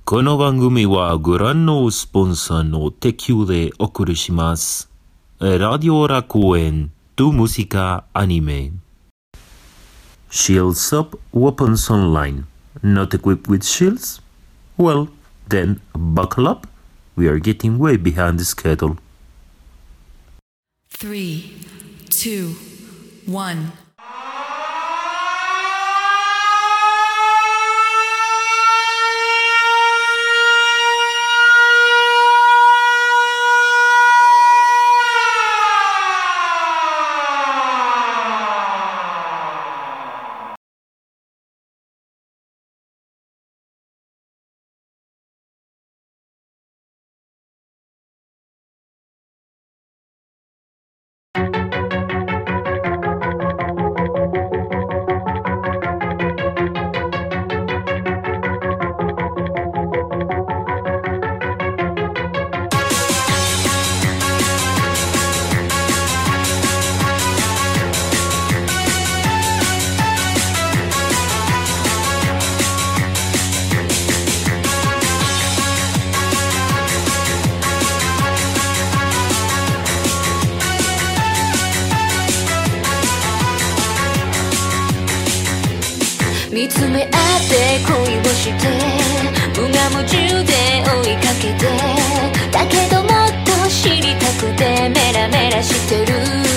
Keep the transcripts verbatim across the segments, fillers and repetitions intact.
この番組はご覧のスポンサーの提供でお送りします。Radio La Coen, tu música anime. Shields Up Weapons Online. Not equipped with shields? Well, then buckle up. We are getting way behind the schedule. Three, two, one. 見つめ合って恋をして無我夢中で追いかけてだけどもっと知りたくてメラメラしてる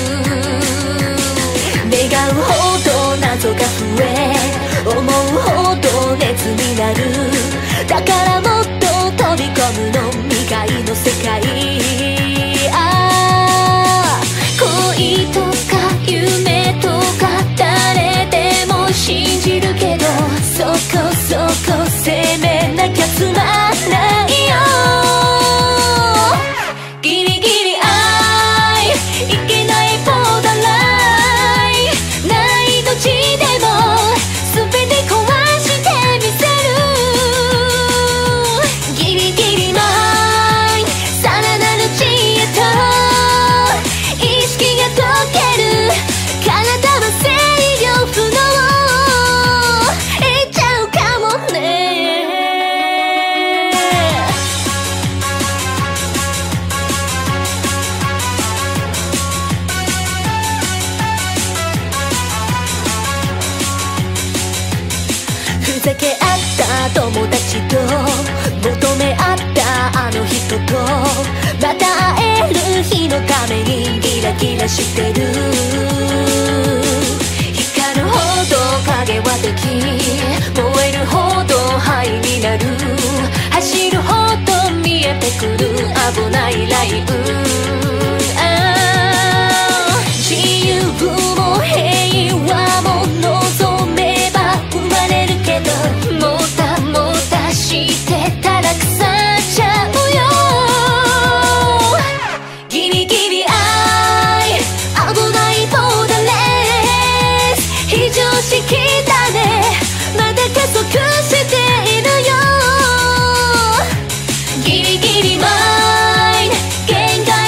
願うほど謎が増え思うほど熱になるだからもっと飛び込むの未開の世界ああ恋とか夢とか誰でも信じるけどそこそこ責めなきゃつまんないよギリギリ愛いけないボーダーラインないどっちでも全て壊してみせるギリギリマインさらなる知恵と意識が解ける体は制御不能ふざけ合った友達と求め合ったあの人とまた会える日のためにギラギラしてる光るほど影は敵燃えるほど灰になる走るほど見えてくる危ないライブ自由も平和も望めば生まれるけどもたもたしてたら腐っちゃうよギリギリ愛危ないボーダーレス非常識だねまだ加速しているよギリギリマイン限界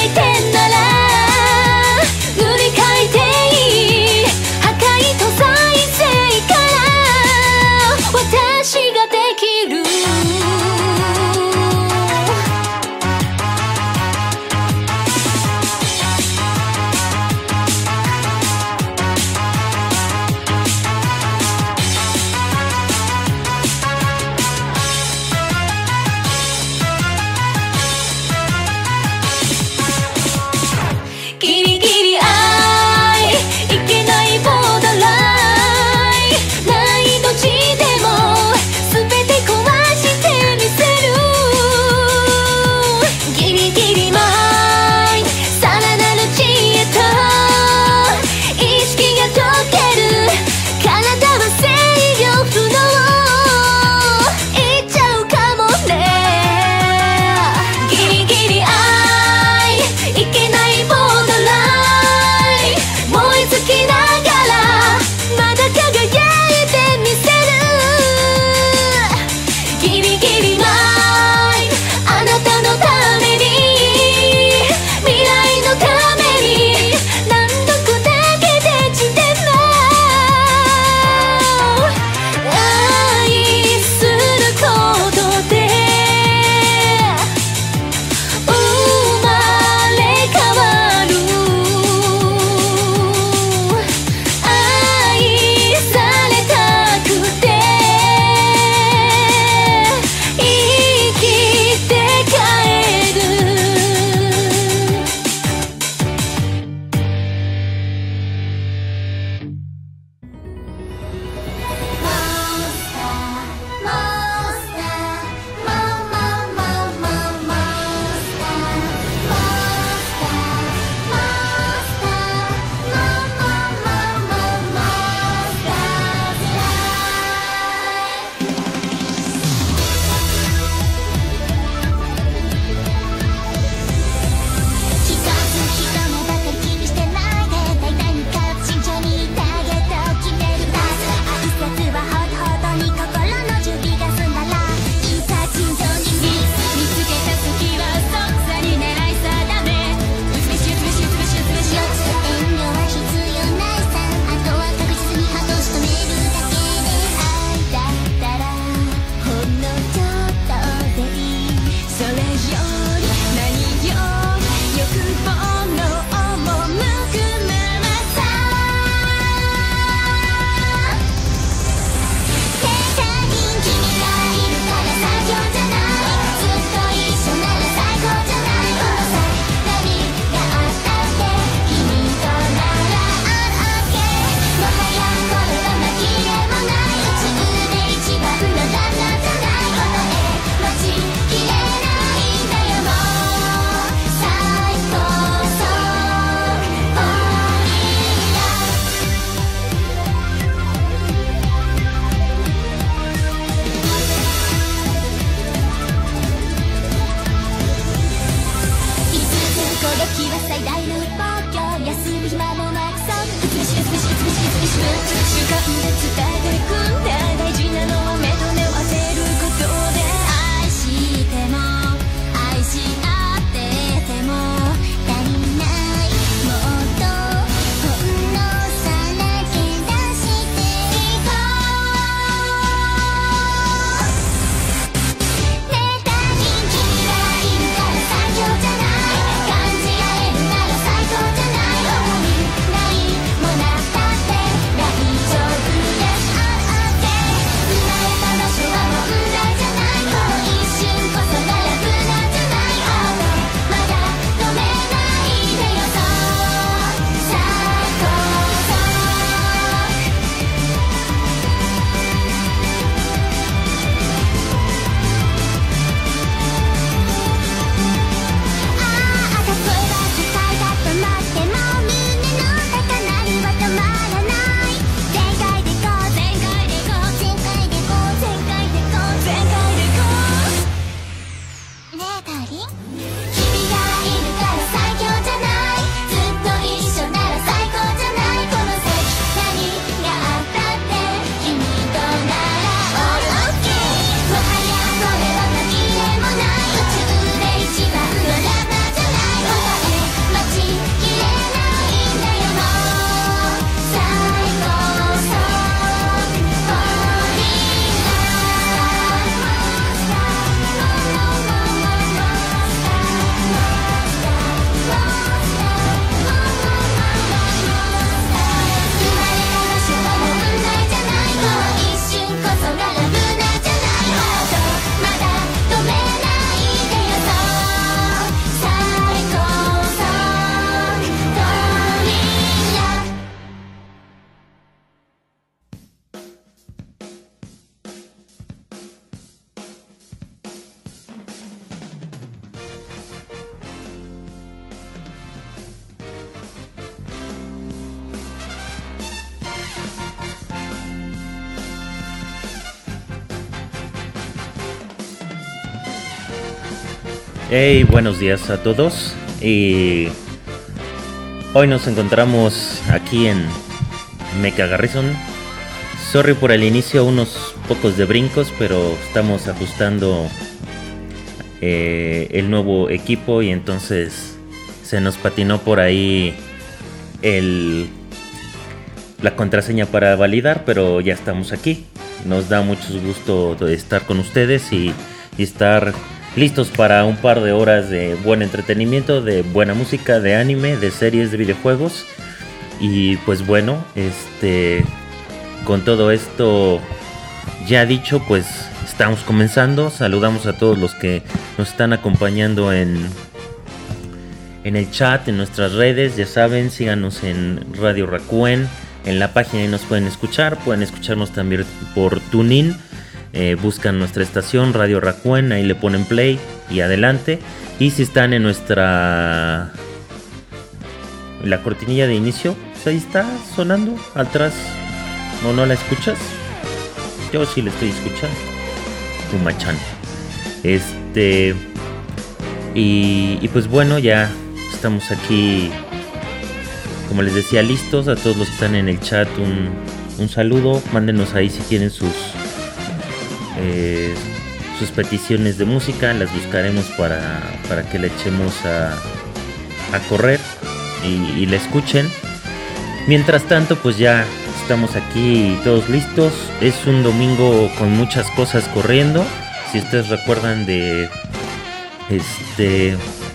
Hey, buenos días a todos. Y hoy nos encontramos aquí en Mecha Garrison. Sorry por el inicio, unos pocos de brincos, pero estamos ajustando eh, el nuevo equipo y entonces se nos patinó por ahí el, la contraseña para validar, pero ya estamos aquí. Nos da mucho gusto de estar con ustedes y, y estar listos para un par de horas de buen entretenimiento, de buena música, de anime, de series, de videojuegos. Y pues bueno, este, con todo esto ya dicho, pues estamos comenzando. Saludamos a todos los que nos están acompañando en, en el chat, en nuestras redes. Ya saben, síganos en Radio Rakuen, en la página y nos pueden escuchar. Pueden escucharnos también por TuneIn. Eh, buscan nuestra estación Radio Rakuen, ahí le ponen play y adelante. Y si están en nuestra la cortinilla de inicio, pues ahí está sonando atrás. ¿No no la escuchas? Yo sí la estoy escuchando. Kumachan. Este y, y pues bueno, ya estamos aquí, como les decía, listos. A todos los que están en el chat, un, un saludo. Mándenos ahí si quieren sus Eh, sus peticiones de música, las buscaremos para, para que le echemos a, a correr y, y la escuchen. Mientras tanto, pues ya estamos aquí todos listos. Es un domingo con muchas cosas corriendo. Si ustedes recuerdan de este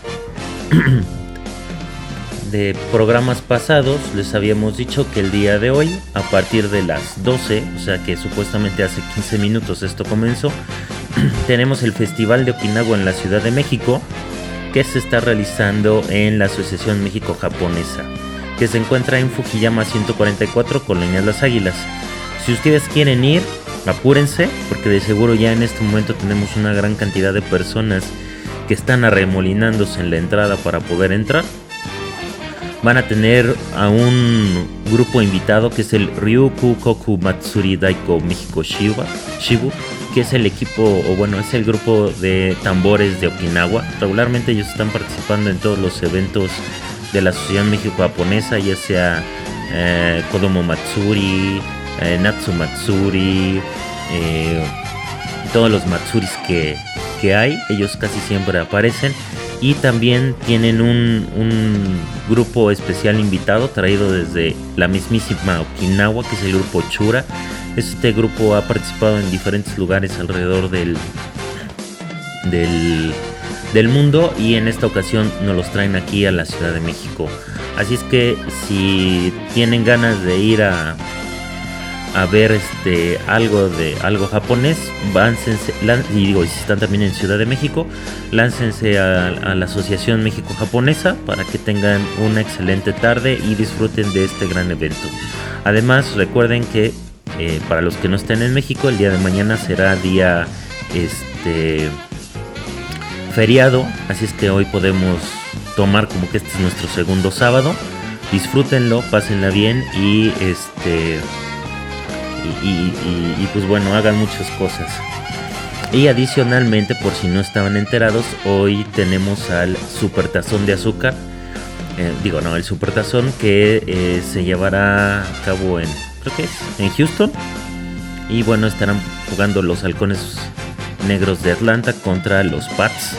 de programas pasados, les habíamos dicho que el día de hoy, a partir de las doce, o sea que supuestamente hace quince minutos esto comenzó, tenemos el Festival de Okinawa en la Ciudad de México, que se está realizando en la Asociación México-Japonesa, que se encuentra en Fujiyama ciento cuarenta y cuatro, Colonias Las Águilas. Si ustedes quieren ir, apúrense, porque de seguro ya en este momento tenemos una gran cantidad de personas que están arremolinándose en la entrada para poder entrar. Van a tener a un grupo invitado que es el Ryuku Koku Matsuri Daiko México Shiba, Shibu, que es el equipo, o bueno, es el grupo de tambores de Okinawa. Regularmente ellos están participando en todos los eventos de la Asociación México-Japonesa, ya sea eh, Kodomo Matsuri, eh, Natsu Matsuri, eh, todos los Matsuris que, que hay, ellos casi siempre aparecen. Y también tienen un, un grupo especial invitado traído desde la mismísima Okinawa, que es el grupo Chura. Este grupo ha participado en diferentes lugares alrededor del, del, del mundo, y en esta ocasión nos los traen aquí a la Ciudad de México. Así es que si tienen ganas de ir a, a ver este algo de algo japonés, láncense, y digo, si están también en Ciudad de México, láncense a, a la Asociación México-Japonesa para que tengan una excelente tarde y disfruten de este gran evento. Además, recuerden que eh, para los que no estén en México, el día de mañana será día este feriado, así es que hoy podemos tomar como que este es nuestro segundo sábado. Disfrútenlo, pásenla bien y este Y, y, y pues bueno, hagan muchas cosas. Y adicionalmente, por si no estaban enterados, hoy tenemos al Supertazón de Azúcar. Eh, digo, no, el Supertazón que eh, se llevará a cabo en, creo que es, en Houston. Y bueno, estarán jugando los Halcones Negros de Atlanta contra los Pats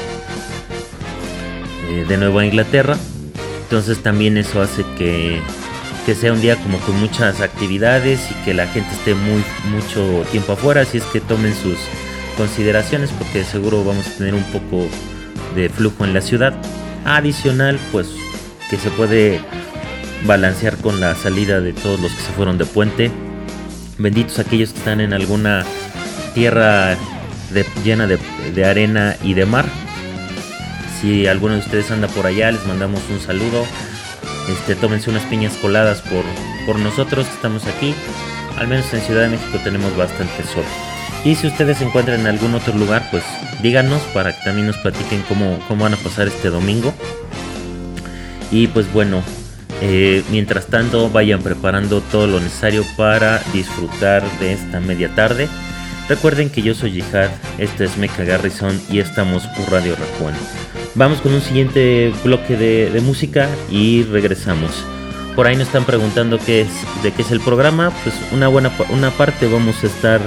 eh, de Nueva Inglaterra. Entonces también eso hace que que sea un día como con muchas actividades y que la gente esté muy mucho tiempo afuera, así es que tomen sus consideraciones porque seguro vamos a tener un poco de flujo en la ciudad. Adicional, pues que se puede balancear con la salida de todos los que se fueron de puente. Benditos aquellos que están en alguna tierra de, llena de, de arena y de mar. Si alguno de ustedes anda por allá, les mandamos un saludo. Este, tómense unas piñas coladas por, por nosotros que estamos aquí. Al menos en Ciudad de México tenemos bastante sol. Y si ustedes se encuentran en algún otro lugar, pues díganos para que también nos platiquen cómo, cómo van a pasar este domingo. Y pues bueno, eh, mientras tanto vayan preparando todo lo necesario para disfrutar de esta media tarde. Recuerden que yo soy Jihad, este es Mecha Garrison y estamos por Radio Rakuen. Vamos con un siguiente bloque de, de música y regresamos. Por ahí nos están preguntando qué es, de qué es el programa. Pues una buena una parte vamos a estar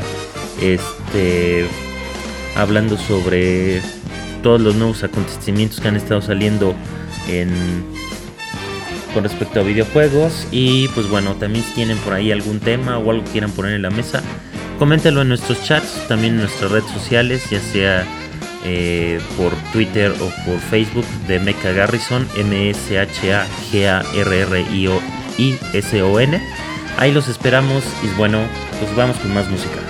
este, hablando sobre todos los nuevos acontecimientos que han estado saliendo en, con respecto a videojuegos. Y pues bueno, también si tienen por ahí algún tema o algo que quieran poner en la mesa, coméntenlo en nuestros chats, también en nuestras redes sociales, ya sea Eh, por Twitter o por Facebook de Mecha Garrison, M S H A G A R R I S O N. Ahí los esperamos y bueno, pues vamos con más música.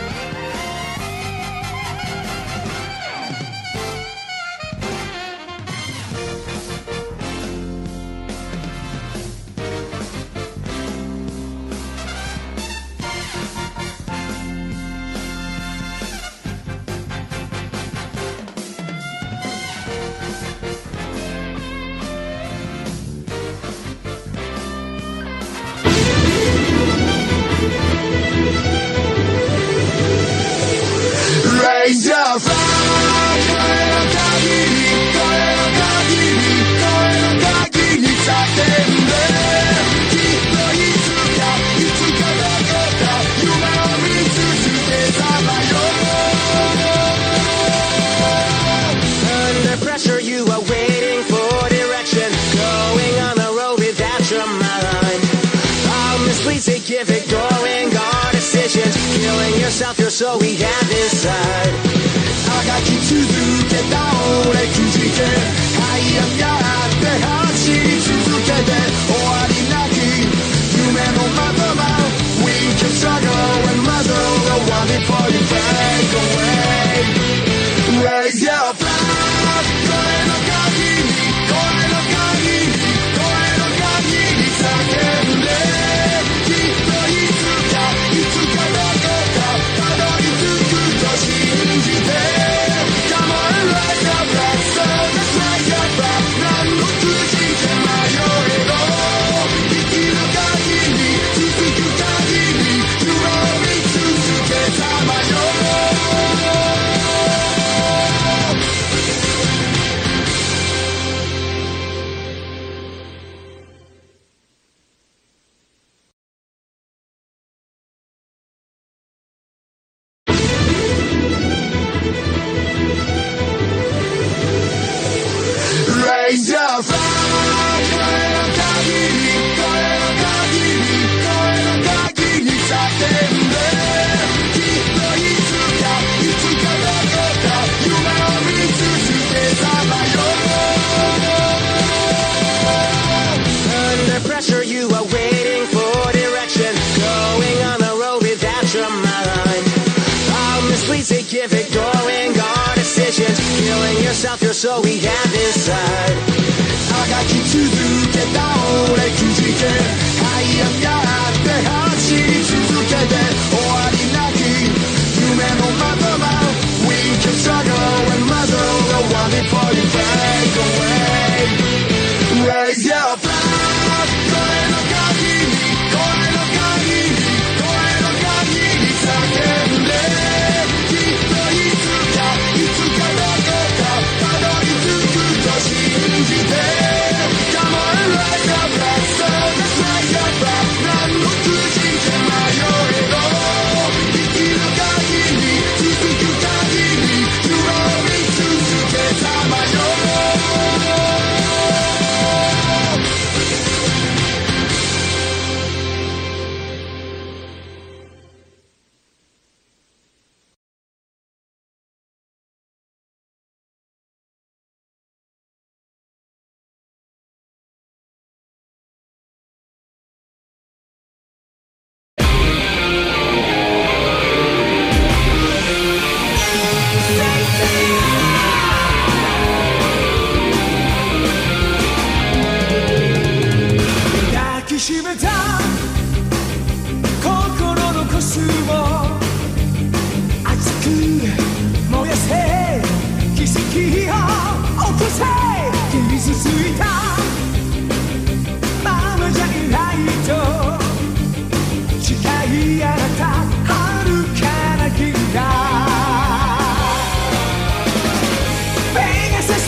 Come on,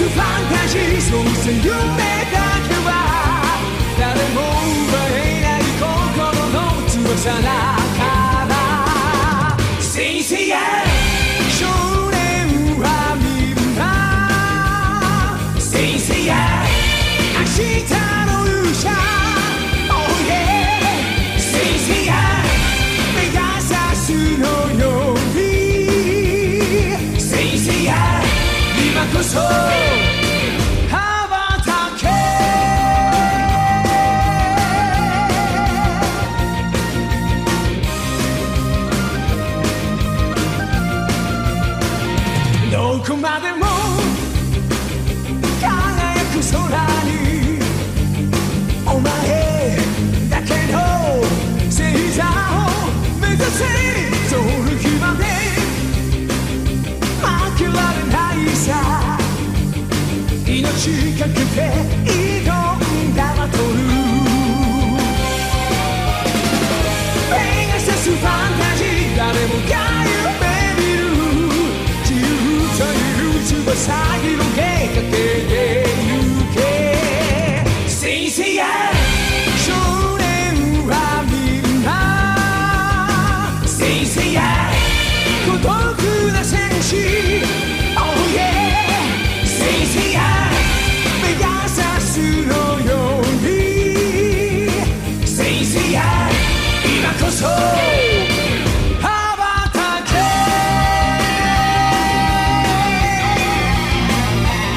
ファンタジーそして夢だけは誰も奪えない心の翼だから先生や少年はみんな先生や明日の勇者 Oh yeah 先生や目指すのように先生や今こそ羽ばたけどこまでも輝く空にお前だけの星座を目指せその日まで負けられないさ命かけて挑んだバトルペガサスファンタジー誰もが夢見る自由という翼広げかけてゆけ先生や少年はみんな先生や孤独な戦士 Oh yeah 先生や目指すのように先生や今こそ羽ばたけ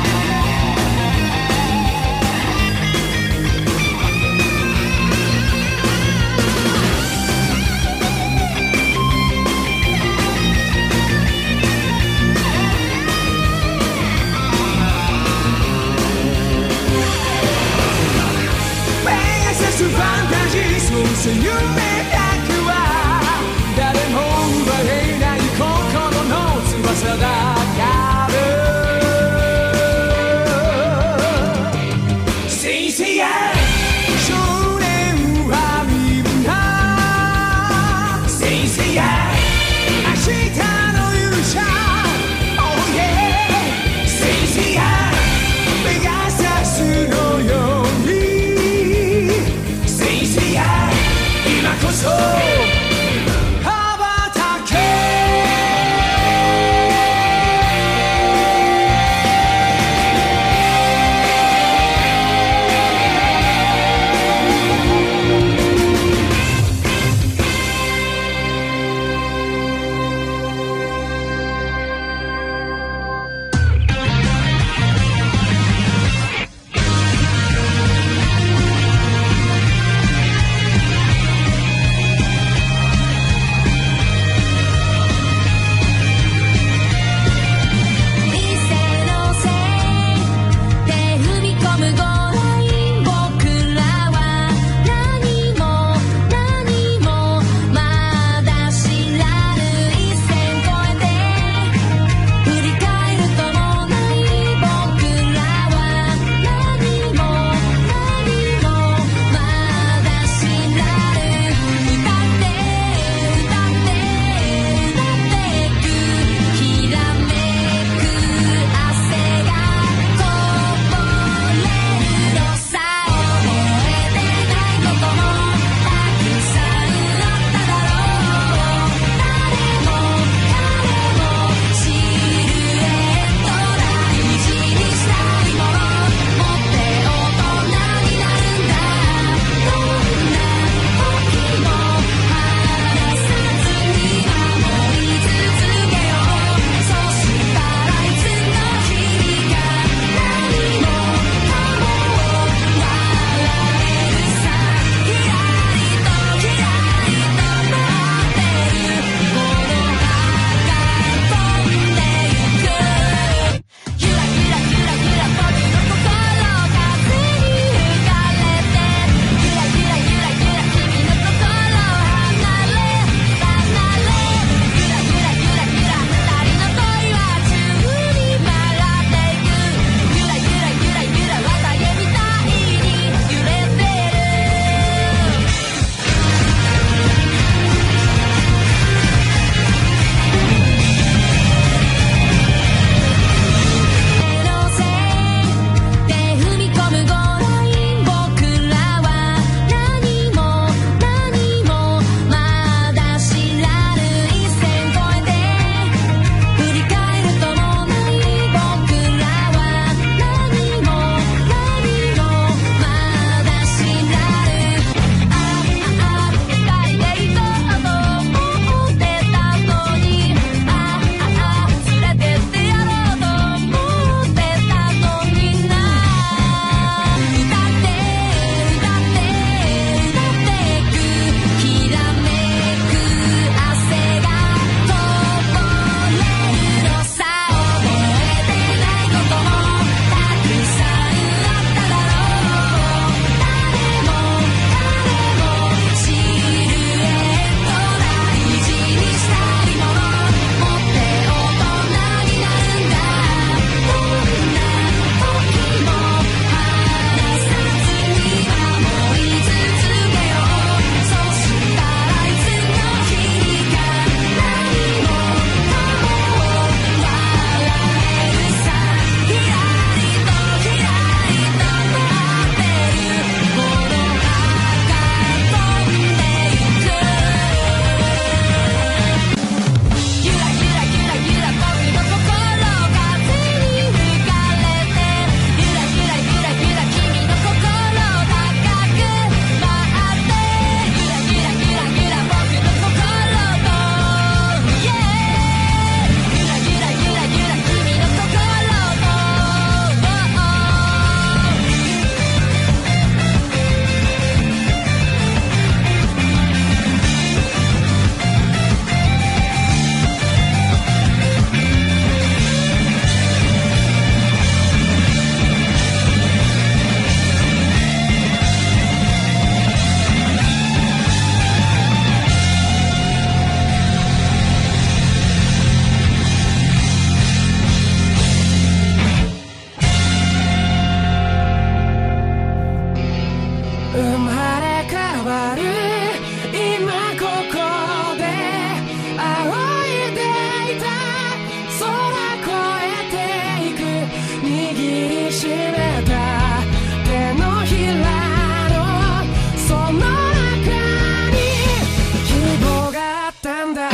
握りしめた手のひらのその中に希望があったんだ。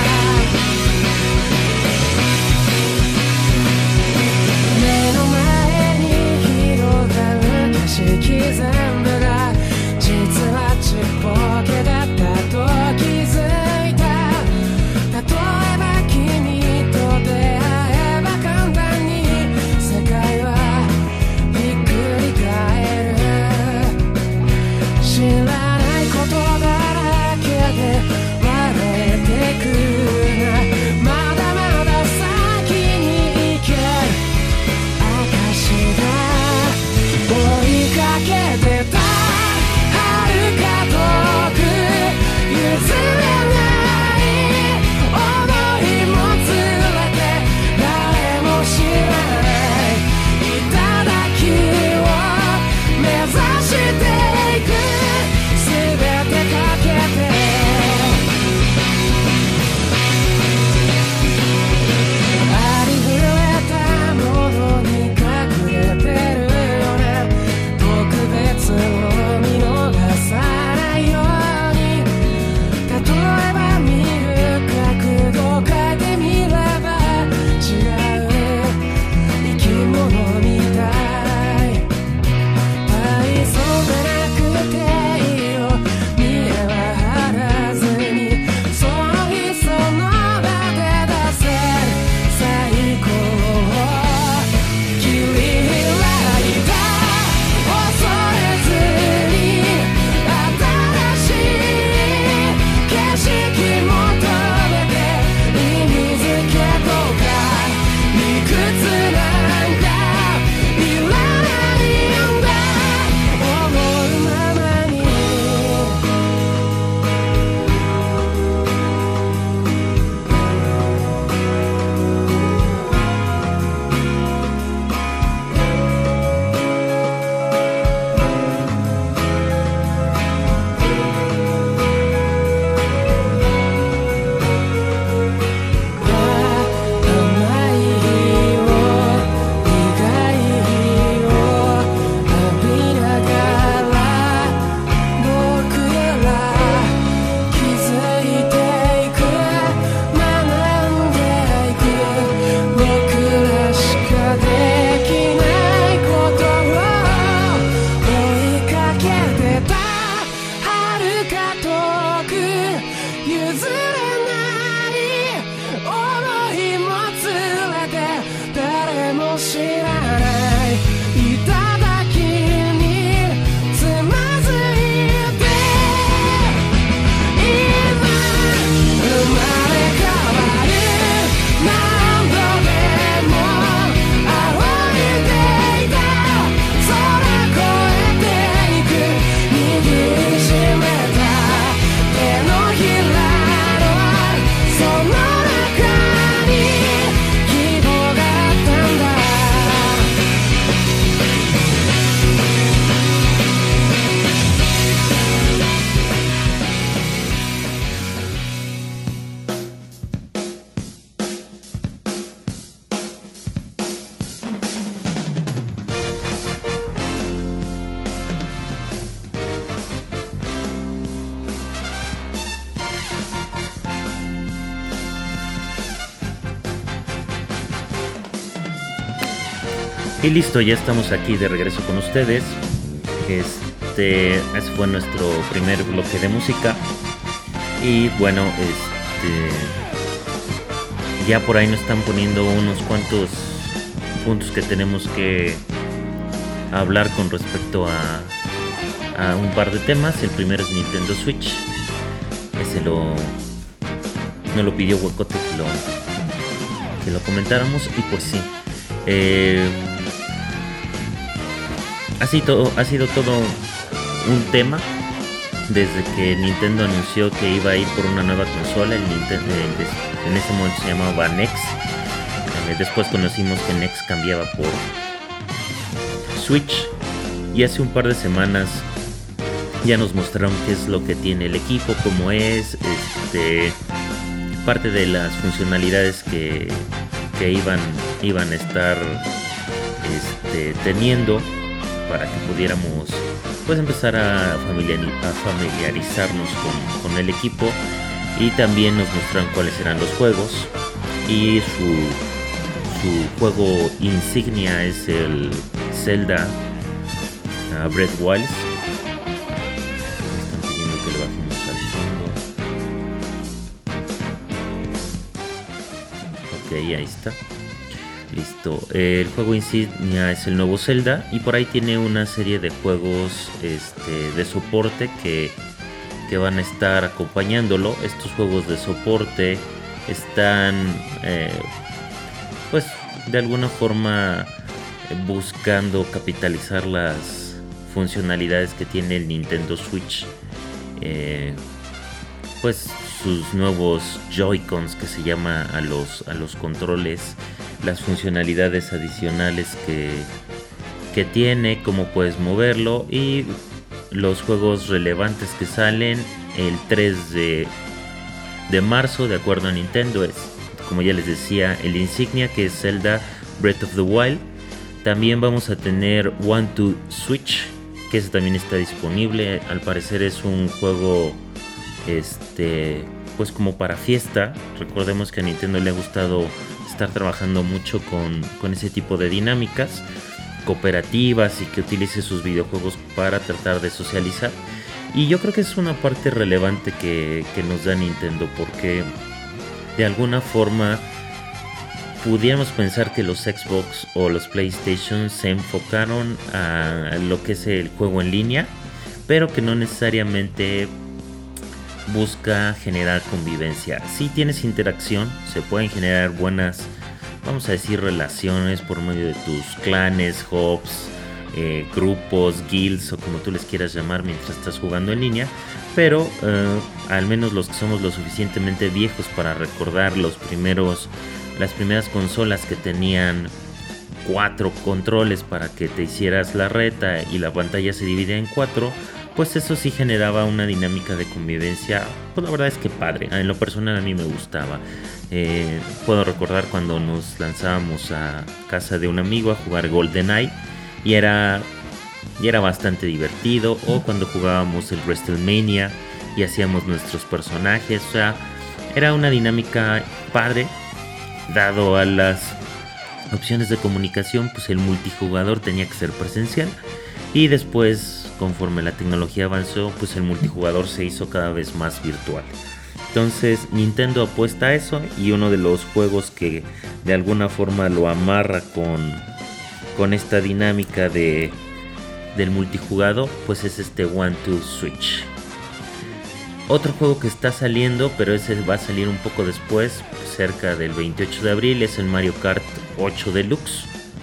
目の前に広がる景色全部が実はちっぽけだったと気づいた。例えば君と出会えば簡単に世界はひっくり返る。知らないことだらけで笑えてくな。まだまだ先に行ける証だ。追いかけてた遥か遠く譲れない想いも連れて誰も知らない頂を目指していく。全てかけてありふれたものに隠れてるよね。特別を見逃さないように。例えば見る角度変えてみれば違う生き物みたい。大層でなくていいよ見えは張らずに。その日その場で出せる最高を切り開いた。恐れずに新しい景色求めて意味付けとか理屈なんかいらないんだ。思うままに甘い日を苦い日を浴びながら僕ら気づいていく。学んでいく。僕らしかできないことを追いかけてた遥か遠く譲れない想いも連れて誰も知らない頂につまずいて。今生まれ変わる何度でも仰いでいた。空越えていく握りしめた手のひらのその中に希望があったんだ。 Y listo, ya estamos aquí de regreso con ustedes. Este, ese fue nuestro primer bloque de música. Y bueno, este, ya por ahí nos están poniendo unos cuantos puntos que tenemos que hablar con respecto a, a un par de temas. El primero es Nintendo Switch. Ese lo, no lo pidió Huecote que lo, que lo comentáramos. Y pues sí. Eh, ha, sido, ha sido todo un tema desde que Nintendo anunció que iba a ir por una nueva consola. El Nintendo, en ese momento se llamaba N E X. Eh, después conocimos que N E X cambiaba por Switch. Y hace un par de semanas ya nos mostraron qué es lo que tiene el equipo, cómo es, este, parte de las funcionalidades que, que iban, iban a estar este, teniendo para que pudiéramos pues empezar a, familiari- a familiarizarnos con, con el equipo, y también nos mostraron cuáles eran los juegos, y su, su juego insignia es el Zelda uh, Breath of the Wild. Me están pidiendo que le bajemos al fondo. Ok, ahí está. Listo, el juego insignia es el nuevo Zelda, y por ahí tiene una serie de juegos este, de soporte que, que van a estar acompañándolo. Estos juegos de soporte están eh, pues de alguna forma buscando capitalizar las funcionalidades que tiene el Nintendo Switch, eh, pues sus nuevos Joy-Cons, que se llama a los, a los controles, las funcionalidades adicionales que, que tiene, cómo puedes moverlo, y los juegos relevantes que salen el tres de, de marzo de acuerdo a Nintendo es, como ya les decía, el insignia, que es Zelda Breath of the Wild. También vamos a tener One to Switch, que ese también está disponible. Al parecer es un juego este pues como para fiesta. Recordemos que a Nintendo le ha gustado estar trabajando mucho con, con ese tipo de dinámicas cooperativas, y que utilice sus videojuegos para tratar de socializar. Y yo creo que es una parte relevante que, que nos da Nintendo, porque de alguna forma pudiéramos pensar que los Xbox o los PlayStation se enfocaron a lo que es el juego en línea, pero que no necesariamente busca generar convivencia. Si tienes interacción, se pueden generar buenas, vamos a decir, relaciones por medio de tus clanes, hubs, eh, grupos, guilds, o como tú les quieras llamar, mientras estás jugando en línea. Pero eh, al menos los que somos lo suficientemente viejos para recordar los primeros, las primeras consolas que tenían cuatro controles para que te hicieras la reta y la pantalla se dividía en cuatro, pues eso sí generaba una dinámica de convivencia, pues la verdad es que padre. En lo personal a mí me gustaba. Eh, puedo recordar cuando nos lanzábamos a casa de un amigo a jugar GoldenEye, y era, y era bastante divertido, o cuando jugábamos el WrestleMania y hacíamos nuestros personajes. O sea, era una dinámica padre. Dado a las opciones de comunicación, pues el multijugador tenía que ser presencial, y después, conforme la tecnología avanzó, pues el multijugador se hizo cada vez más virtual. Entonces Nintendo apuesta a eso, y uno de los juegos que de alguna forma lo amarra con, con esta dinámica de, del multijugador, pues es este One to Switch. Otro juego que está saliendo, pero ese va a salir un poco después, cerca del veintiocho de abril, es el Mario Kart ocho Deluxe.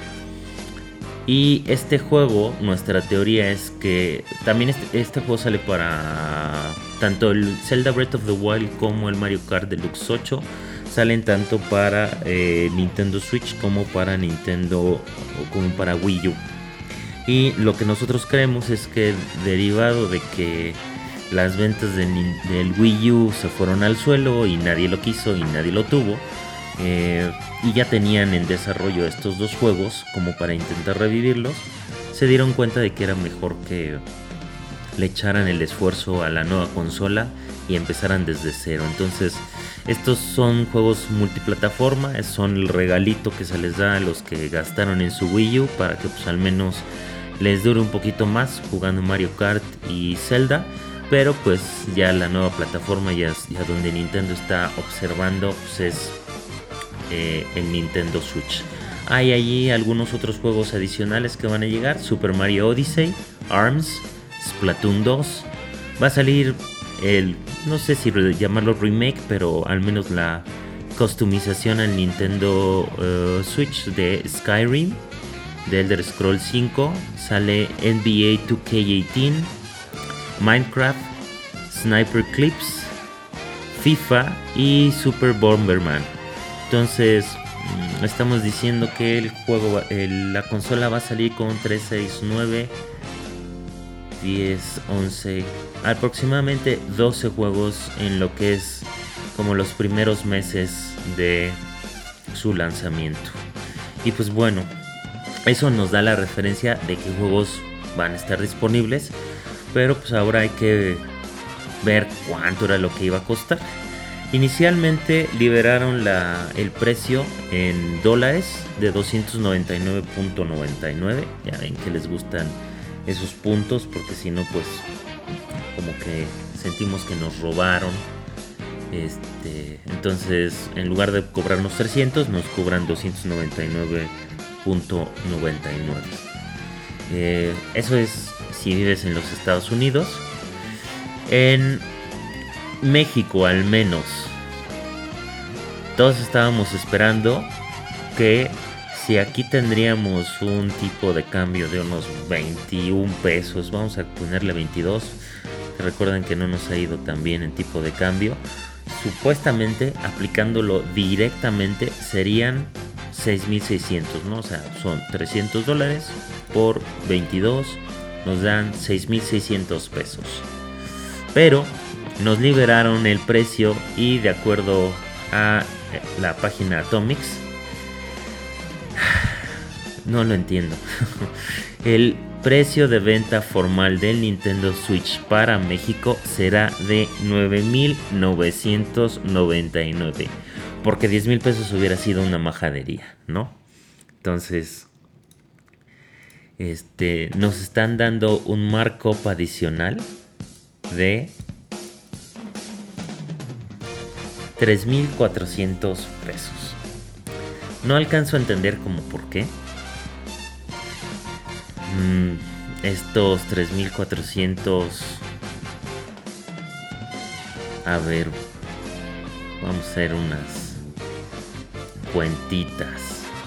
Y este juego, nuestra teoría es que también este, este juego sale para tanto el Zelda Breath of the Wild como el Mario Kart Deluxe ocho. Salen tanto para eh, Nintendo Switch como para Nintendo o como para Wii U. Y lo que nosotros creemos es que, derivado de que las ventas de, del Wii U se fueron al suelo y nadie lo quiso y nadie lo tuvo, eh, y ya tenían en desarrollo estos dos juegos como para intentar revivirlos, se dieron cuenta de que era mejor que le echaran el esfuerzo a la nueva consola y empezaran desde cero. Entonces estos son juegos multiplataforma, son el regalito que se les da a los que gastaron en su Wii U para que pues al menos les dure un poquito más jugando Mario Kart y Zelda. Pero pues ya la nueva plataforma, ya, ya donde Nintendo está observando, pues es eh, el Nintendo Switch. Hay allí algunos otros juegos adicionales que van a llegar: Super Mario Odyssey, ARMS, Splatoon dos. Va a salir el, no sé si llamarlo remake, pero al menos la customización al Nintendo uh, Switch de Skyrim, de Elder Scrolls cinco. Sale N B A dos K dieciocho, Minecraft, Sniper Clips, FIFA y Super Bomberman. Entonces estamos diciendo que el juego, el, la consola va a salir con tres, seis, nueve, diez, once, aproximadamente doce juegos en lo que es como los primeros meses de su lanzamiento. Y pues bueno, eso nos da la referencia de qué juegos van a estar disponibles, pero pues ahora hay que ver cuánto era lo que iba a costar. Inicialmente liberaron la, el precio en dólares de doscientos noventa y nueve punto noventa y nueve. Ya ven que les gustan esos puntos, porque si no pues como que sentimos que nos robaron. Este, entonces en lugar de cobrarnos trescientos, nos cobran doscientos noventa y nueve punto noventa y nueve. Eh, eso es si vives en los Estados Unidos. En México al menos todos estábamos esperando que si aquí tendríamos un tipo de cambio de unos veintiún pesos, vamos a ponerle veintidós, recuerden que no nos ha ido tan bien en tipo de cambio, supuestamente aplicándolo directamente serían seis mil seiscientos, ¿no? O sea, son trescientos dólares por veintidós, nos dan seis mil seiscientos pesos. Pero nos liberaron el precio y de acuerdo a la página Atomics, no lo entiendo. El precio de venta formal del Nintendo Switch para México será de nueve mil novecientos noventa y nueve, porque diez mil pesos hubiera sido una majadería, ¿no? Entonces, este, nos están dando un markup adicional de tres mil cuatrocientos pesos. No alcanzo a entender como por qué. Mm, estos tres mil cuatrocientos... A ver, vamos a hacer unas cuentitas.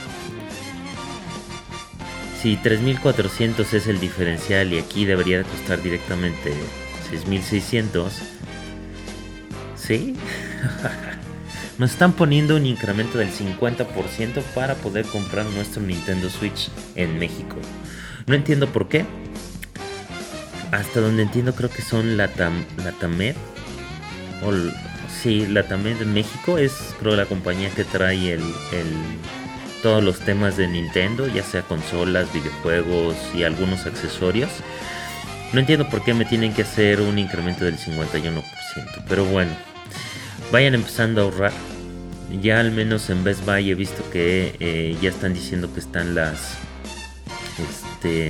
Si tres mil cuatrocientos es el diferencial y aquí debería de costar directamente seis mil seiscientos. ¿Sí? Nos están poniendo un incremento del cincuenta por ciento para poder comprar nuestro Nintendo Switch en México. No entiendo por qué. Hasta donde entiendo creo que son Latam, Latamed. O, sí, Latamed en México es creo la compañía que trae el, el, todos los temas de Nintendo, ya sea consolas, videojuegos y algunos accesorios. No entiendo por qué me tienen que hacer un incremento del cincuenta y uno por ciento. Pero bueno, vayan empezando a ahorrar. Ya al menos en Best Buy he visto que eh, ya están diciendo que están las este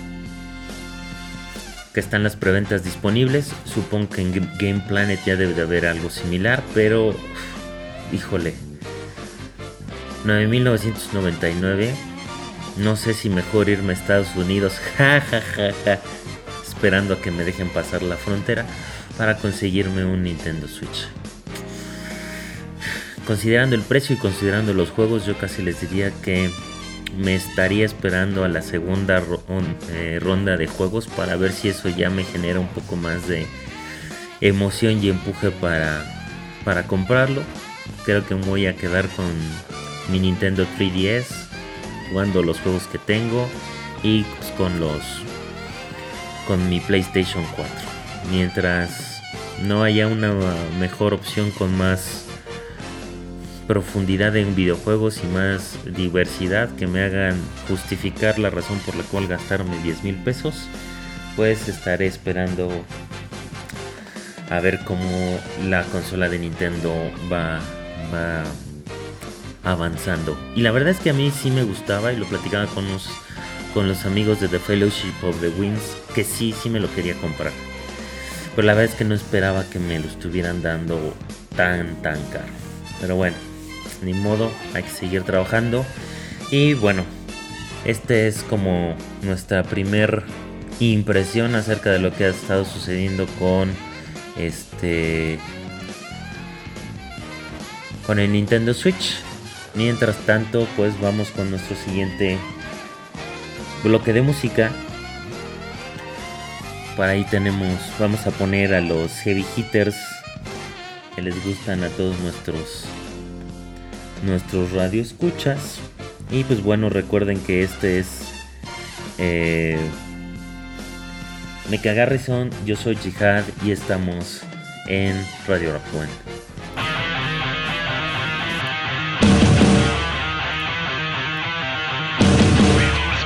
que están las preventas disponibles. Supongo que en Game Planet ya debe de haber algo similar, pero híjole, nueve mil novecientos noventa y nueve. No sé si mejor irme a Estados Unidos, ja, ja, ja, ja, esperando a que me dejen pasar la frontera para conseguirme un Nintendo Switch. Considerando el precio y considerando los juegos, yo casi les diría que me estaría esperando a la segunda ro- eh, ronda de juegos para ver si eso ya me genera un poco más de emoción y empuje para, para comprarlo. Creo que me voy a quedar con mi Nintendo tres D S, jugando los juegos que tengo y pues con los con mi PlayStation cuatro. Mientras no haya una mejor opción con más profundidad en videojuegos y más diversidad que me hagan justificar la razón por la cual gastarme diez mil pesos, pues estaré esperando a ver cómo la consola de Nintendo va, va avanzando. Y la verdad es que a mí sí me gustaba y lo platicaba con los, con los amigos de The Fellowship of the Winds, que sí, sí me lo quería comprar. Pero la verdad es que no esperaba que me lo estuvieran dando tan, tan caro. Pero bueno, ni modo, hay que seguir trabajando. Y bueno, este es como nuestra primer impresión acerca de lo que ha estado sucediendo con este con el Nintendo Switch. Mientras tanto, pues vamos con nuestro siguiente bloque de música. Para ahí tenemos, vamos a poner a los heavy hitters que les gustan a todos nuestros nuestros radioescuchas. Y pues bueno, recuerden que este es eh, Mecha Garrison, yo soy Jihad y estamos en Radio Rockland. We lose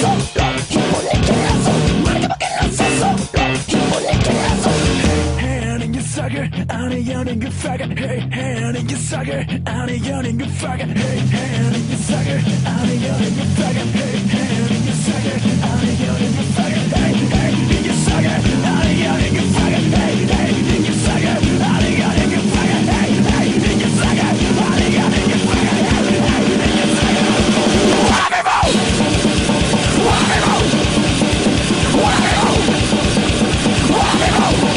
sucker, I'm a young and good faggot. Hey, hand and you sucker, I'm a young and good faggot. Hey, hand and you sucker, I'm a young and good faggot. Hey, hand and you sucker, I'm a young and good faggot. Hey, hey, and you sucker, I'm a young and good faggot. Hey, hey, and you sucker, I'm a young and good faggot. Hey, hey, and you sucker, I'm a young and good faggot. Hey, hey, and you sucker. Rock and roll, rock and roll, rock and roll, rock and roll.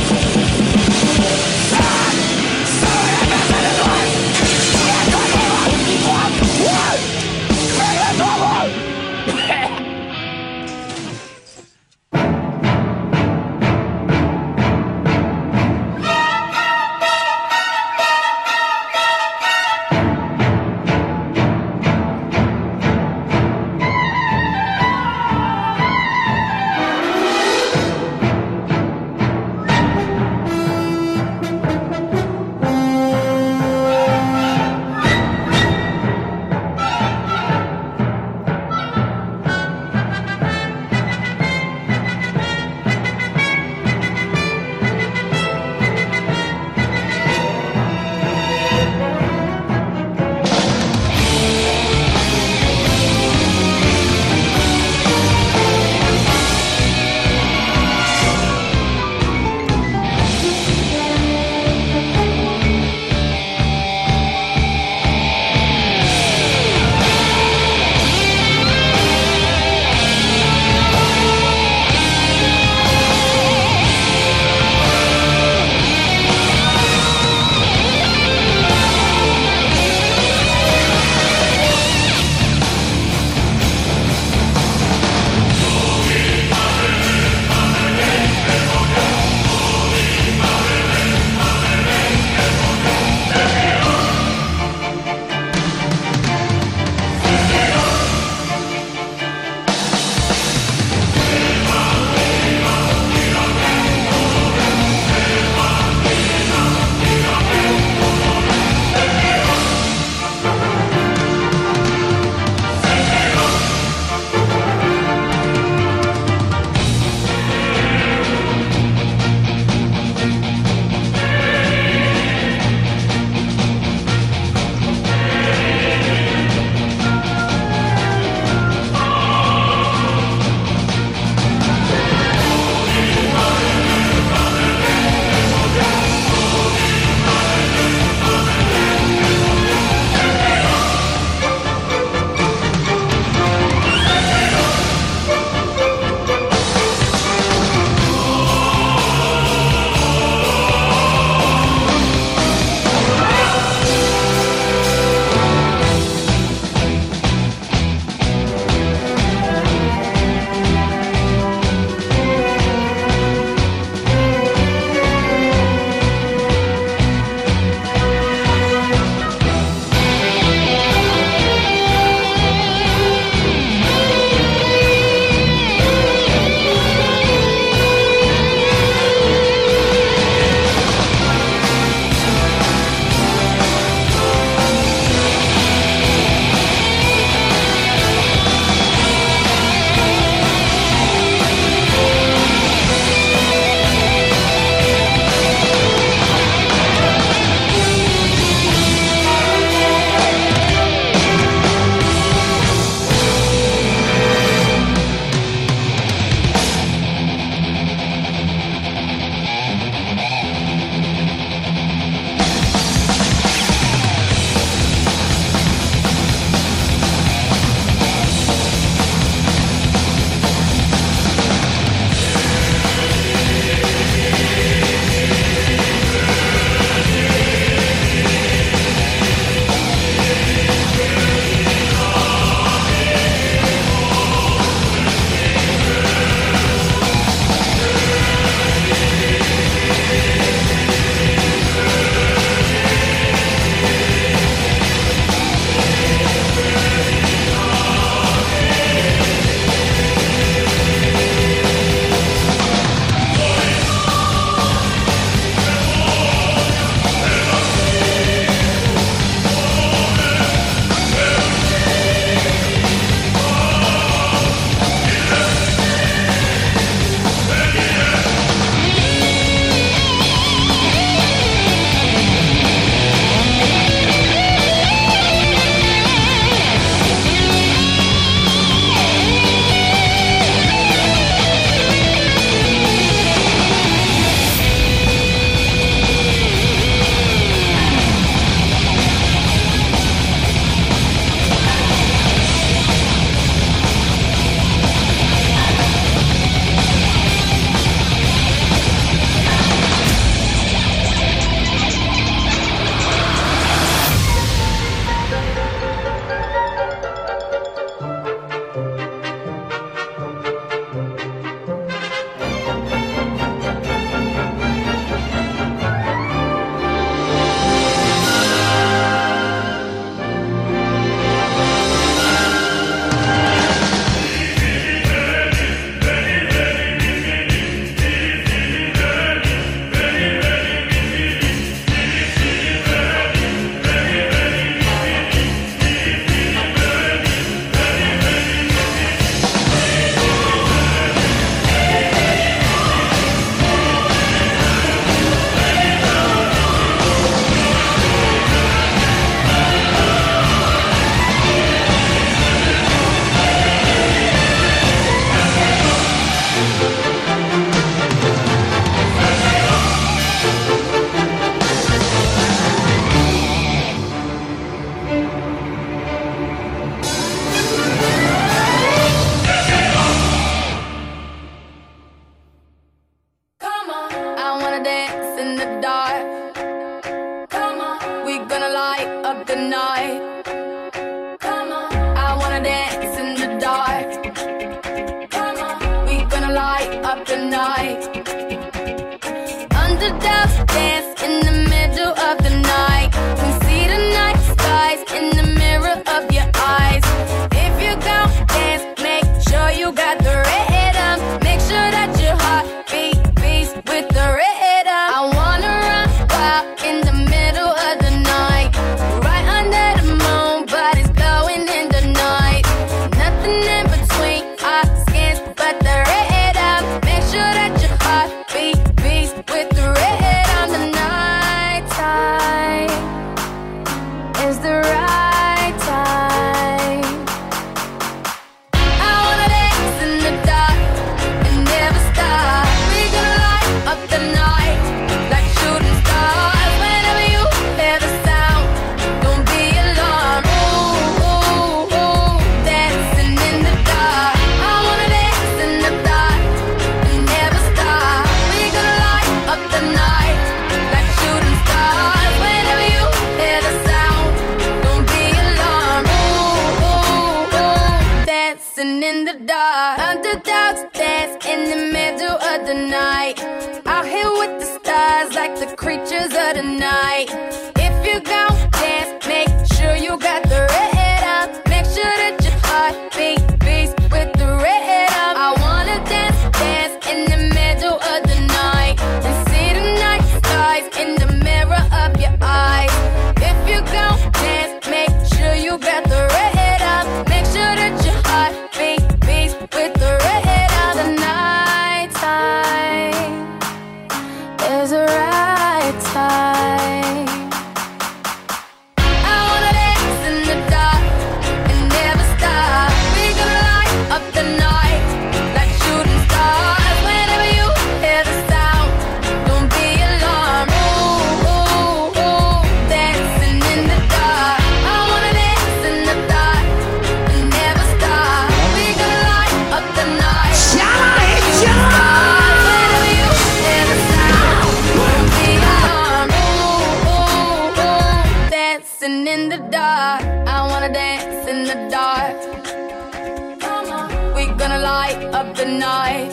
of the night. If you gon' dance, make sure you got the red up. Make sure that your heartbeat beats with the red up. I wanna dance, dance in the middle of the night and see the night skies in the mirror of your eyes. If you gon' dance, make sure you got the red up. Make sure that your heartbeat beats with the red up. The night time is the right time. I wanna dance in the dark and never stop. We gonna light up the night like shooting stars. Whenever you hear the sound, don't be alarmed. Ooh, ooh, ooh, dancing in the dark. I wanna dance in the dark and never stop. We gonna light up the night like shooting stars. Whenever you hear the sound, don't be alarmed. Ooh, ooh, ooh, dancing in the dark. I wanna dance in the dark. We gonna light up the night.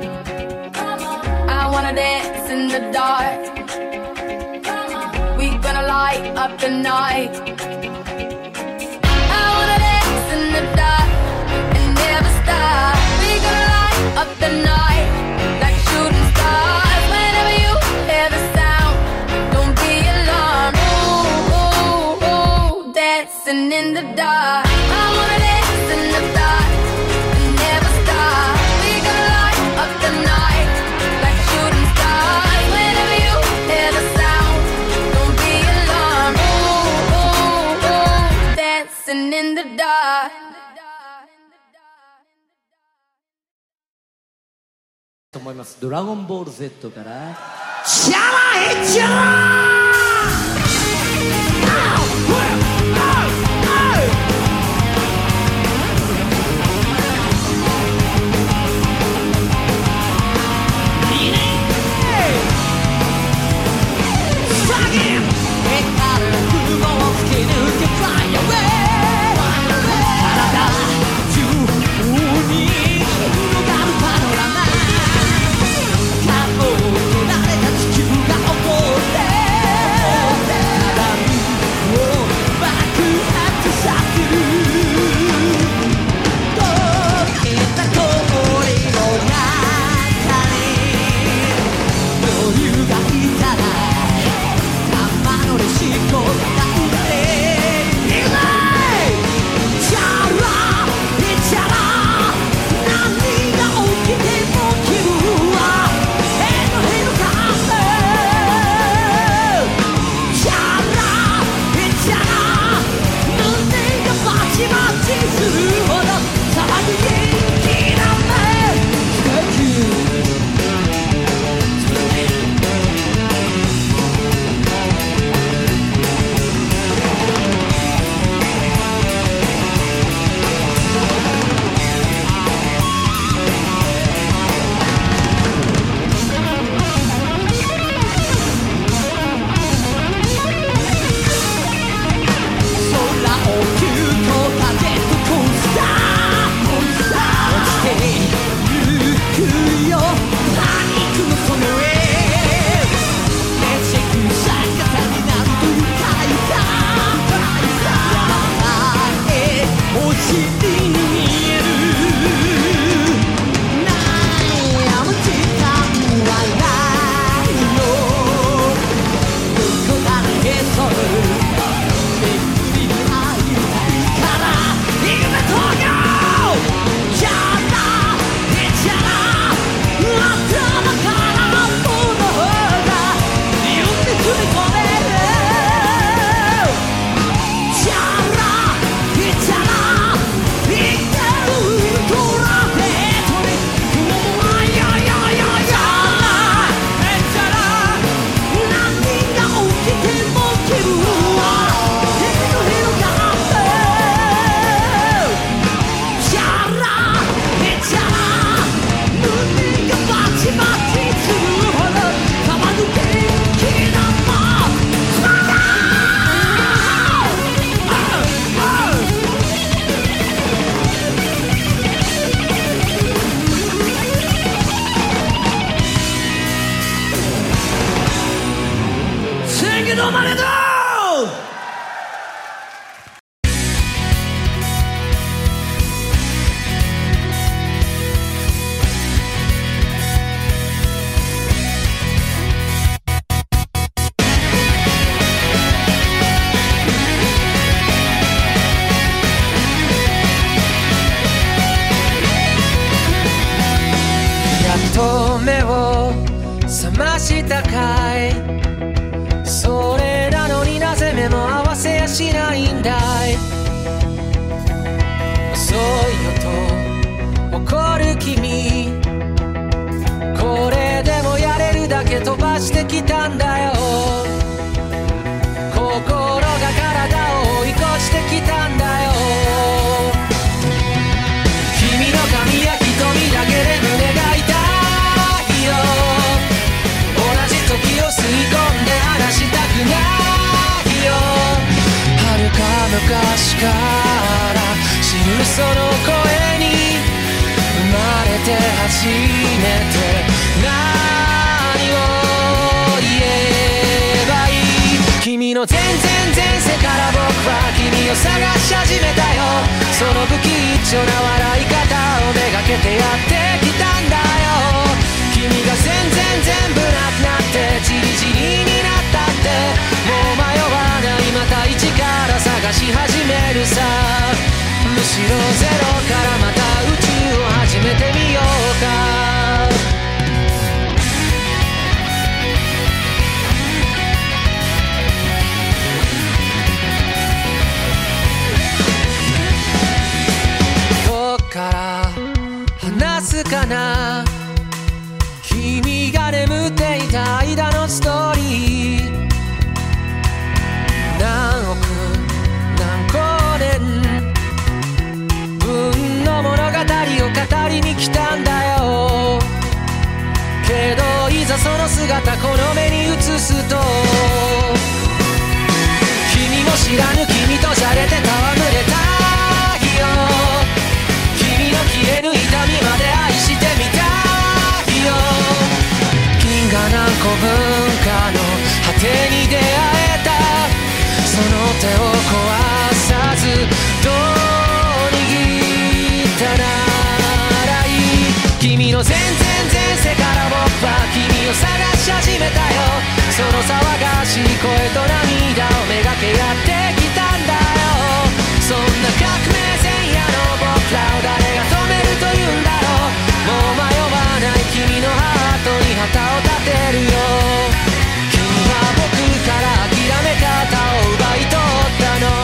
I wanna dance in the dark. We gonna light up the night. I wanna dance in the dark and never stop. We gonna light up the night like shooting stars. Whenever you hear the sound, don't be alarmed. Ooh, ooh, ooh, dancing in the dark. I wanna dance in the dark and never stop. We gonna light up the night like shooting stars. Whenever you hear the sound, don't be alarmed. Ooh, ooh, ooh, dancing in the dark. と思います。ドラゴンボール Z からシャラエチャー「 どうもありがとう。 やっと目を覚ましたかい。それなのになぜ目も合わせやしないんだい。遅いよと怒る君、これでもやれるだけ飛ばしてきたんだよ。心が体を追い越してきたんだよ。君の髪や瞳だけで胸が痛いよ。同じ時を吸い込んで離したくないよ。遥か昔から知るその声に生まれて初めて何を言えばいい。君の全然前世から僕は君を探し始めたよ。その不吉祥な笑い方をめがけてやってきたんだよ。君が全然全部なくなってチリチリになったってもう迷わない。また一から探し始めるさ。むしろゼロからまた宇宙を始めてみようか。どっから話すかな。君が眠っていた間のストーリー。何億何光年分の物語を語りに来たんだよ。けどいざその姿この目に映すと、君も知らぬ君とじゃれて戯れたいよ。君の消えぬ痛みまで愛してみたいよ。銀河何個分かの果てに出会えた。その手を壊さずどう握ったならいい。君の全然前世から僕は君を探し始めたよ。その騒がしい声と涙をめがけやってきたんだよ。そんな革命前夜の僕らを誰が止めるというんだろう。もう迷わない君のハートに旗を立てるよ。君は僕から諦め方を奪い取ったの。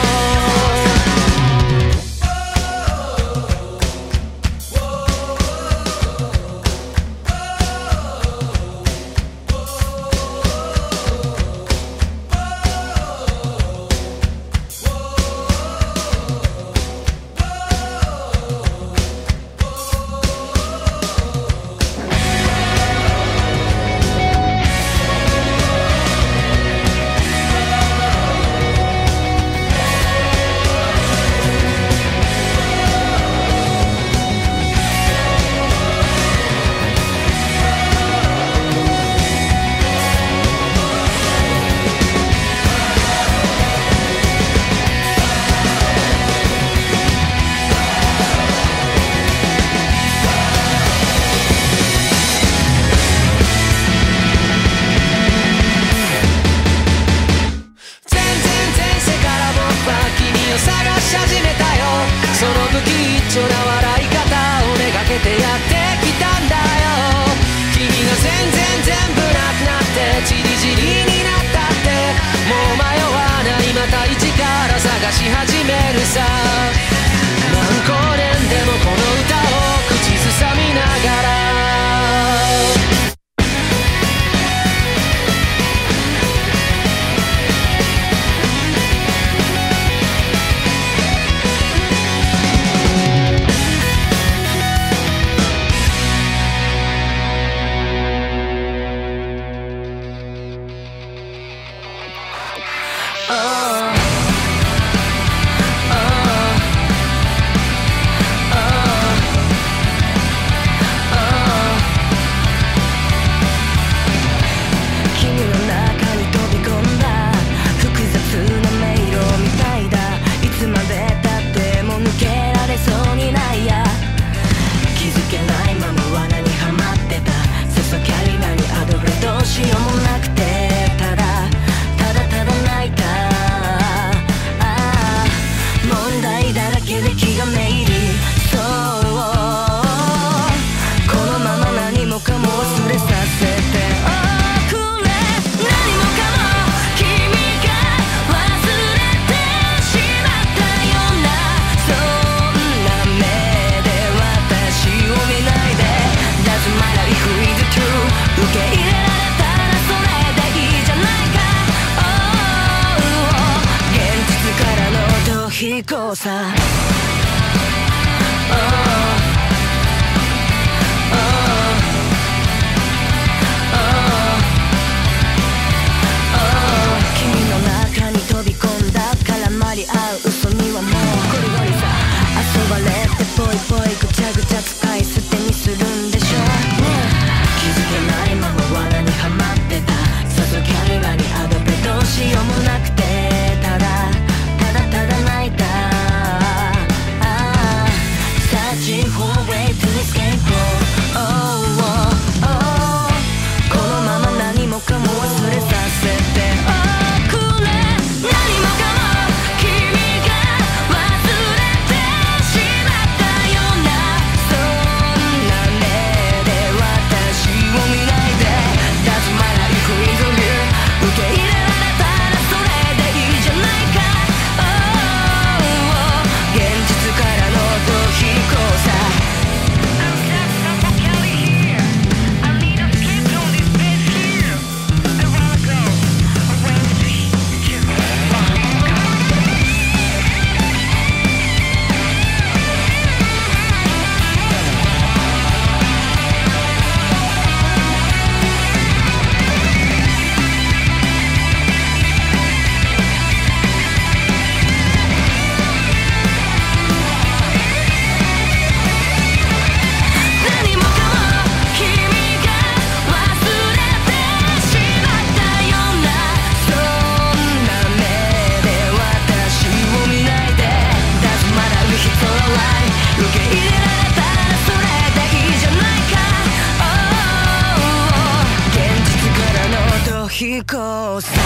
飛行さ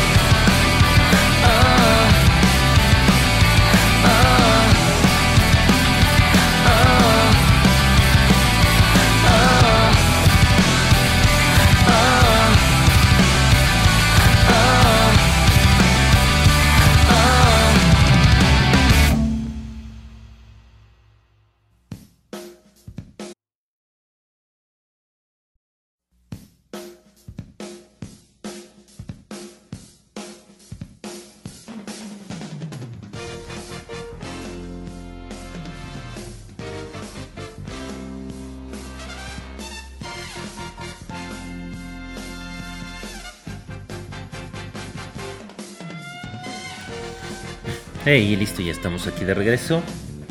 Hey, listo, ya estamos aquí de regreso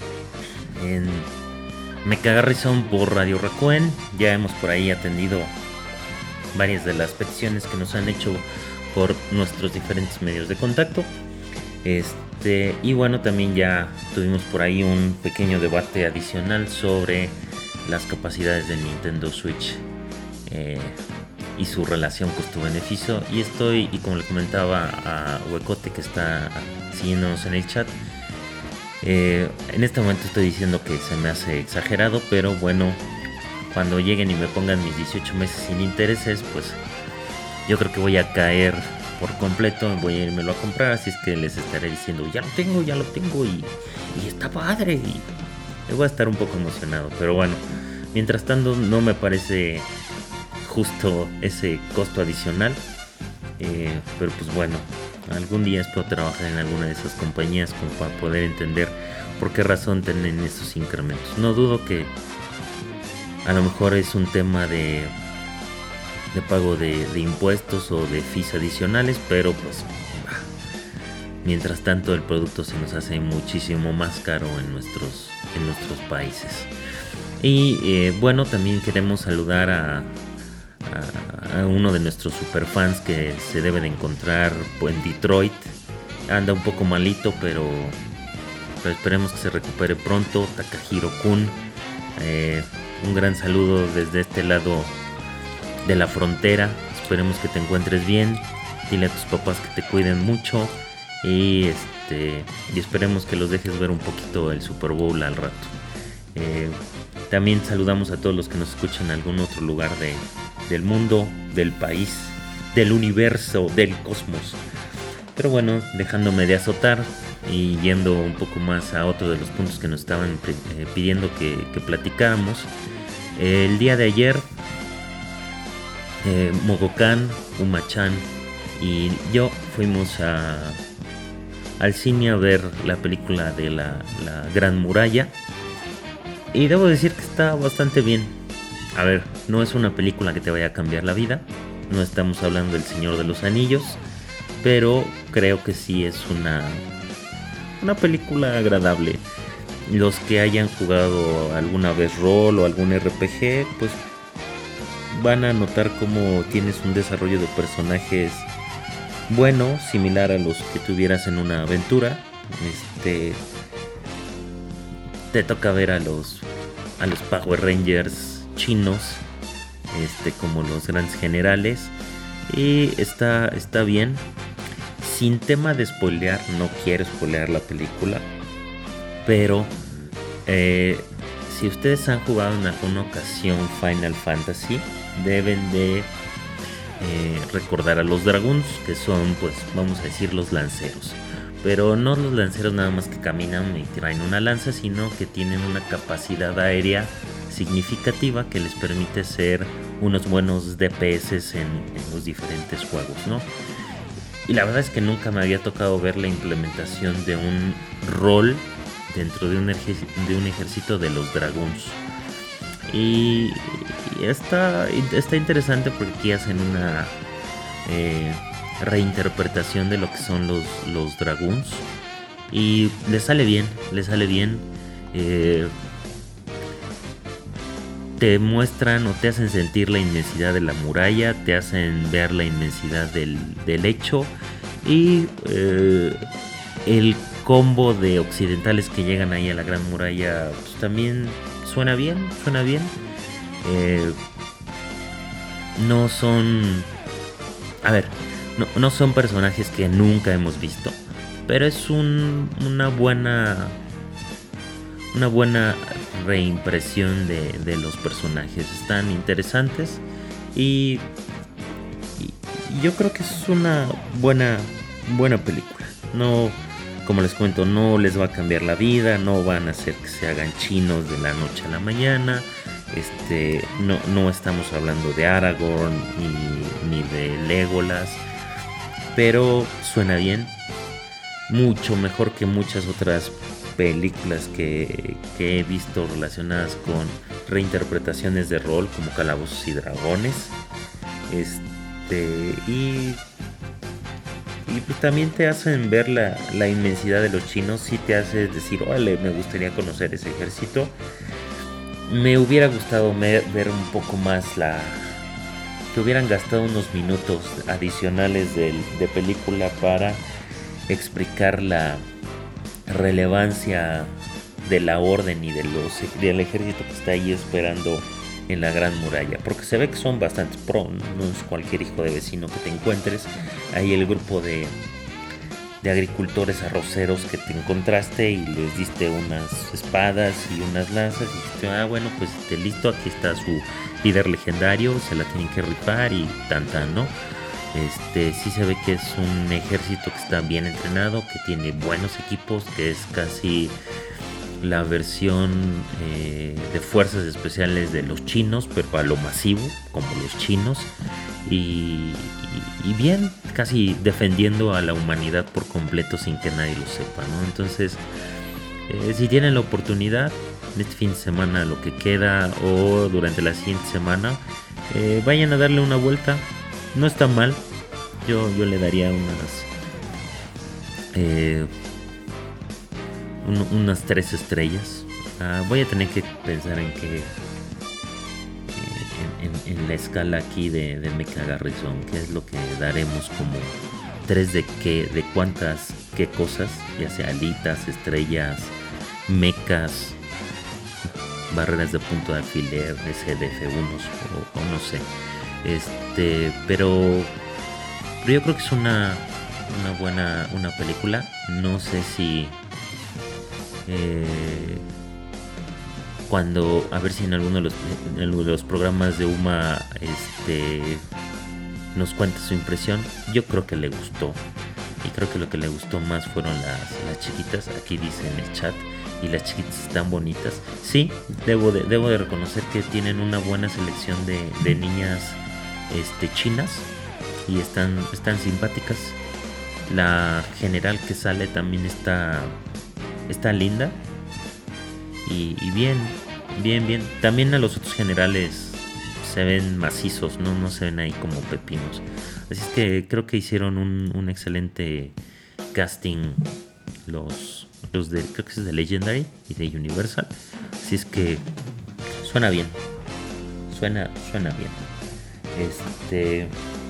en Me Caga Rizón por Radio Raccoon. Ya hemos por ahí atendido varias de las peticiones que nos han hecho por nuestros diferentes medios de contacto. Este, y bueno, también ya tuvimos por ahí un pequeño debate adicional sobre las capacidades de Nintendo Switch eh, y su relación costo-beneficio. Y estoy, y como le comentaba a Huecote que está siguiéndonos en el chat, eh, en este momento estoy diciendo que se me hace exagerado, pero bueno, cuando lleguen y me pongan mis dieciocho meses sin intereses, pues yo creo que voy a caer por completo, voy a irmelo a comprar, así es que les estaré diciendo, ya lo tengo, ya lo tengo y, y está padre, y me voy a estar un poco emocionado, pero bueno, mientras tanto no me parece justo ese costo adicional, eh, pero pues bueno, algún día espero trabajar en alguna de esas compañías como para poder entender por qué razón tienen esos incrementos. No dudo que a lo mejor es un tema de, de pago de, de impuestos o de fees adicionales, pero pues bah, mientras tanto el producto se nos hace muchísimo más caro en nuestros, en nuestros países. Y eh, bueno, también queremos saludar a a uno de nuestros superfans que se debe de encontrar en Detroit. Anda un poco malito, pero, pero esperemos que se recupere pronto. Takahiro Kun, eh, un gran saludo desde este lado de la frontera. Esperemos que te encuentres bien. Dile a tus papás que te cuiden mucho y este y esperemos que los dejes ver un poquito el Super Bowl al rato. Eh, también saludamos a todos los que nos escuchan en algún otro lugar de del mundo, del país, del universo, del cosmos. Pero bueno, dejándome de azotar y yendo un poco más a otro de los puntos que nos estaban eh, pidiendo que, que platicáramos. Eh, el día de ayer, eh, Mogokan, Uma-chan y yo fuimos a, al cine a ver la película de la, la Gran Muralla. Y debo decir que está bastante bien. A ver, no es una película que te vaya a cambiar la vida, no estamos hablando del Señor de los Anillos, pero creo que sí es una, una película agradable. Los que hayan jugado alguna vez rol o algún R P G, pues van a notar cómo tienes un desarrollo de personajes bueno, similar a los que tuvieras en una aventura. Este, te toca ver a los, a los Power Rangers chinos, este, como los grandes generales, y está, está bien. Sin tema de spoilear, no quiero spoilear la película, pero eh, si ustedes han jugado en alguna ocasión Final Fantasy, deben de eh, recordar a los Dragoons, que son, pues, vamos a decir, los lanceros. Pero no los lanceros nada más que caminan y traen una lanza, sino que tienen una capacidad aérea significativa que les permite ser unos buenos D P S en, en los diferentes juegos, ¿no? Y la verdad es que nunca me había tocado ver la implementación de un rol dentro de un, de un ejército de los Dragoons. Y, y está, está interesante porque aquí hacen una eh, reinterpretación de lo que son los, los Dragoons. Y le sale bien, le sale bien. Eh, te muestran o te hacen sentir la inmensidad de la muralla, te hacen ver la inmensidad del, del hecho y eh, el combo de occidentales que llegan ahí a la Gran Muralla, pues también suena bien, suena bien. Eh, no son a ver, no, no son personajes que nunca hemos visto, pero es un, una buena una buena reimpresión de, de los personajes. Están interesantes y, y, y yo creo que es una buena buena película. No, como les cuento, no les va a cambiar la vida, no van a hacer que se hagan chinos de la noche a la mañana. Este, no, no estamos hablando de Aragorn ni, ni de Legolas, pero suena bien, mucho mejor que muchas otras películas que, que he visto relacionadas con reinterpretaciones de rol, como Calabozos y Dragones. Este, y, y pues también te hacen ver la, la inmensidad de los chinos, sí te hace decir, órale, me gustaría conocer ese ejército. Me hubiera gustado me, ver un poco más la... que hubieran gastado unos minutos adicionales de, de película para explicar la relevancia de la orden y de los, del ejército que está ahí esperando en la Gran Muralla, porque se ve que son bastante pro, no es cualquier hijo de vecino que te encuentres. Ahí el grupo de, de agricultores arroceros que te encontraste y les diste unas espadas y unas lanzas y dijiste, ah bueno, pues esté listo, aquí está su líder legendario, se la tienen que rifar y tan tan, ¿no? Este, sí se ve que es un ejército que está bien entrenado, que tiene buenos equipos, que es casi la versión eh, de fuerzas especiales de los chinos, pero a lo masivo, como los chinos, y, y, y bien, casi defendiendo a la humanidad por completo sin que nadie lo sepa, ¿no? Entonces, eh, si tienen la oportunidad, este fin de semana, lo que queda, o durante la siguiente semana, eh, vayan a darle una vuelta. No está mal. Yo, yo le daría unas eh, un, unas tres estrellas. Uh, voy a tener que pensar en que eh, en, en, en la escala aquí de, de Mecha Garrison, qué es lo que daremos como tres de qué, de cuántas, qué cosas, ya sea alitas, estrellas, mechas, barreras de punto de alfiler, S D F uno o, o no sé. Este, pero, pero yo creo que es una, una buena una película. No sé si eh, cuando, a ver si en alguno de los, en los programas de Uma este, nos cuenta su impresión. Yo creo que le gustó, y creo que lo que le gustó más fueron las, las chiquitas. Aquí dice en el chat, y las chiquitas están bonitas. Sí, debo de, debo de reconocer que tienen una buena selección de, de niñas este, chinas, y están, están simpáticas. La general que sale también está, está linda, y, y bien, bien, bien. También a los otros generales se ven macizos, no, no se ven ahí como pepinos. Así es que creo que hicieron un, un excelente casting los, los de, creo que es de Legendary y de Universal. Así es que suena bien, suena, suena bien. Este,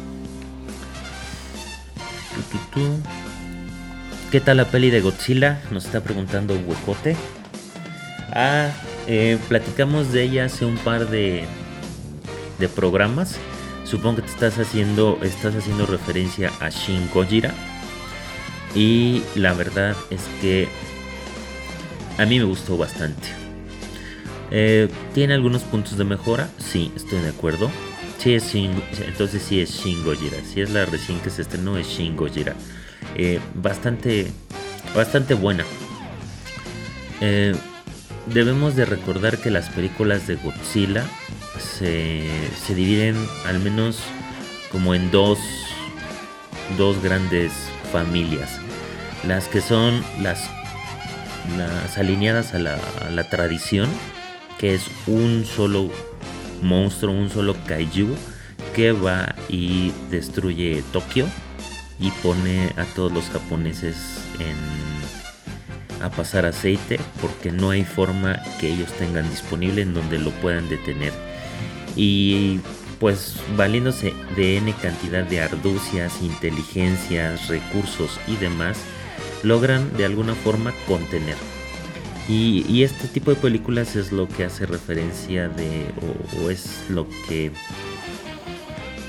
tu, tu, tu. ¿Qué tal la peli de Godzilla? Nos está preguntando Huecote. Ah, eh, platicamos de ella hace un par de, de programas. Supongo que te estás haciendo, estás haciendo referencia a Shin Gojira. Y la verdad es que a mí me gustó bastante. Eh, ¿Tiene algunos puntos de mejora? Sí, estoy de acuerdo. Sí es Shin, entonces sí es Shin Gojira. Si es la recién que se estrenó, es Shin Gojira. Eh, bastante, bastante buena. Eh, debemos de recordar que las películas de Godzilla se, se dividen al menos como en dos, dos grandes familias. Las que son las, las alineadas a la, a la tradición, que es un solo monstruo, un solo kaiju que va y destruye Tokio y pone a todos los japoneses en, a pasar aceite, porque no hay forma que ellos tengan disponible en donde lo puedan detener. Y pues valiéndose de N cantidad de arducias, inteligencias, recursos y demás, logran de alguna forma contener. Y, y este tipo de películas es lo que hace referencia de, o, o es lo que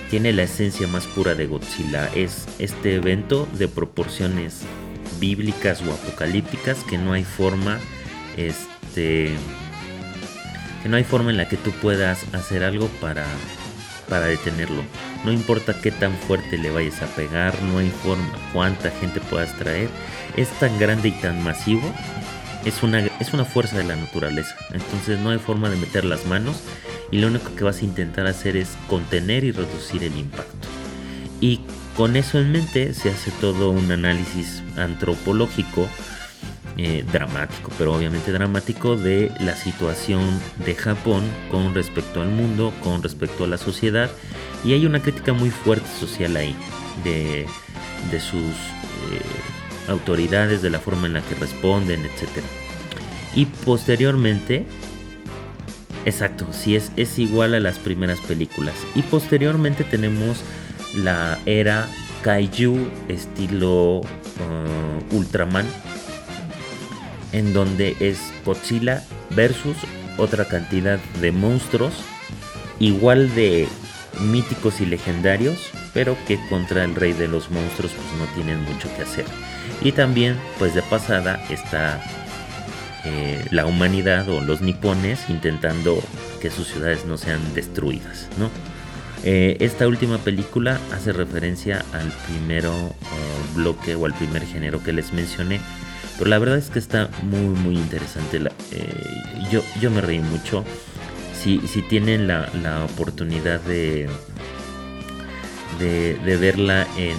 tiene la esencia más pura de Godzilla. Es este evento de proporciones bíblicas o apocalípticas que no hay forma, este, que no hay forma en la que tú puedas hacer algo para, para detenerlo. No importa qué tan fuerte le vayas a pegar, no hay forma, cuánta gente puedas traer. Es tan grande y tan masivo. Es una, es una fuerza de la naturaleza. Entonces no hay forma de meter las manos. Y lo único que vas a intentar hacer es contener y reducir el impacto. Y con eso en mente se hace todo un análisis antropológico, eh, dramático, pero obviamente dramático, de la situación de Japón con respecto al mundo, con respecto a la sociedad. Y hay una crítica muy fuerte social ahí, de, de sus eh, autoridades, de la forma en la que responden, etcétera. Y posteriormente... Exacto, sí, es, es igual a las primeras películas. Y posteriormente tenemos la era Kaiju estilo uh, Ultraman, en donde es Godzilla versus otra cantidad de monstruos igual de míticos y legendarios, pero que contra el rey de los monstruos pues no tienen mucho que hacer. Y también pues de pasada está Eh, la humanidad o los nipones intentando que sus ciudades no sean destruidas, ¿no? Eh, esta última película hace referencia al primero uh, bloque o al primer género que les mencioné, pero la verdad es que está muy muy interesante. La, eh, yo, yo me reí mucho. Si, si tienen la, la oportunidad de, de, de verla en,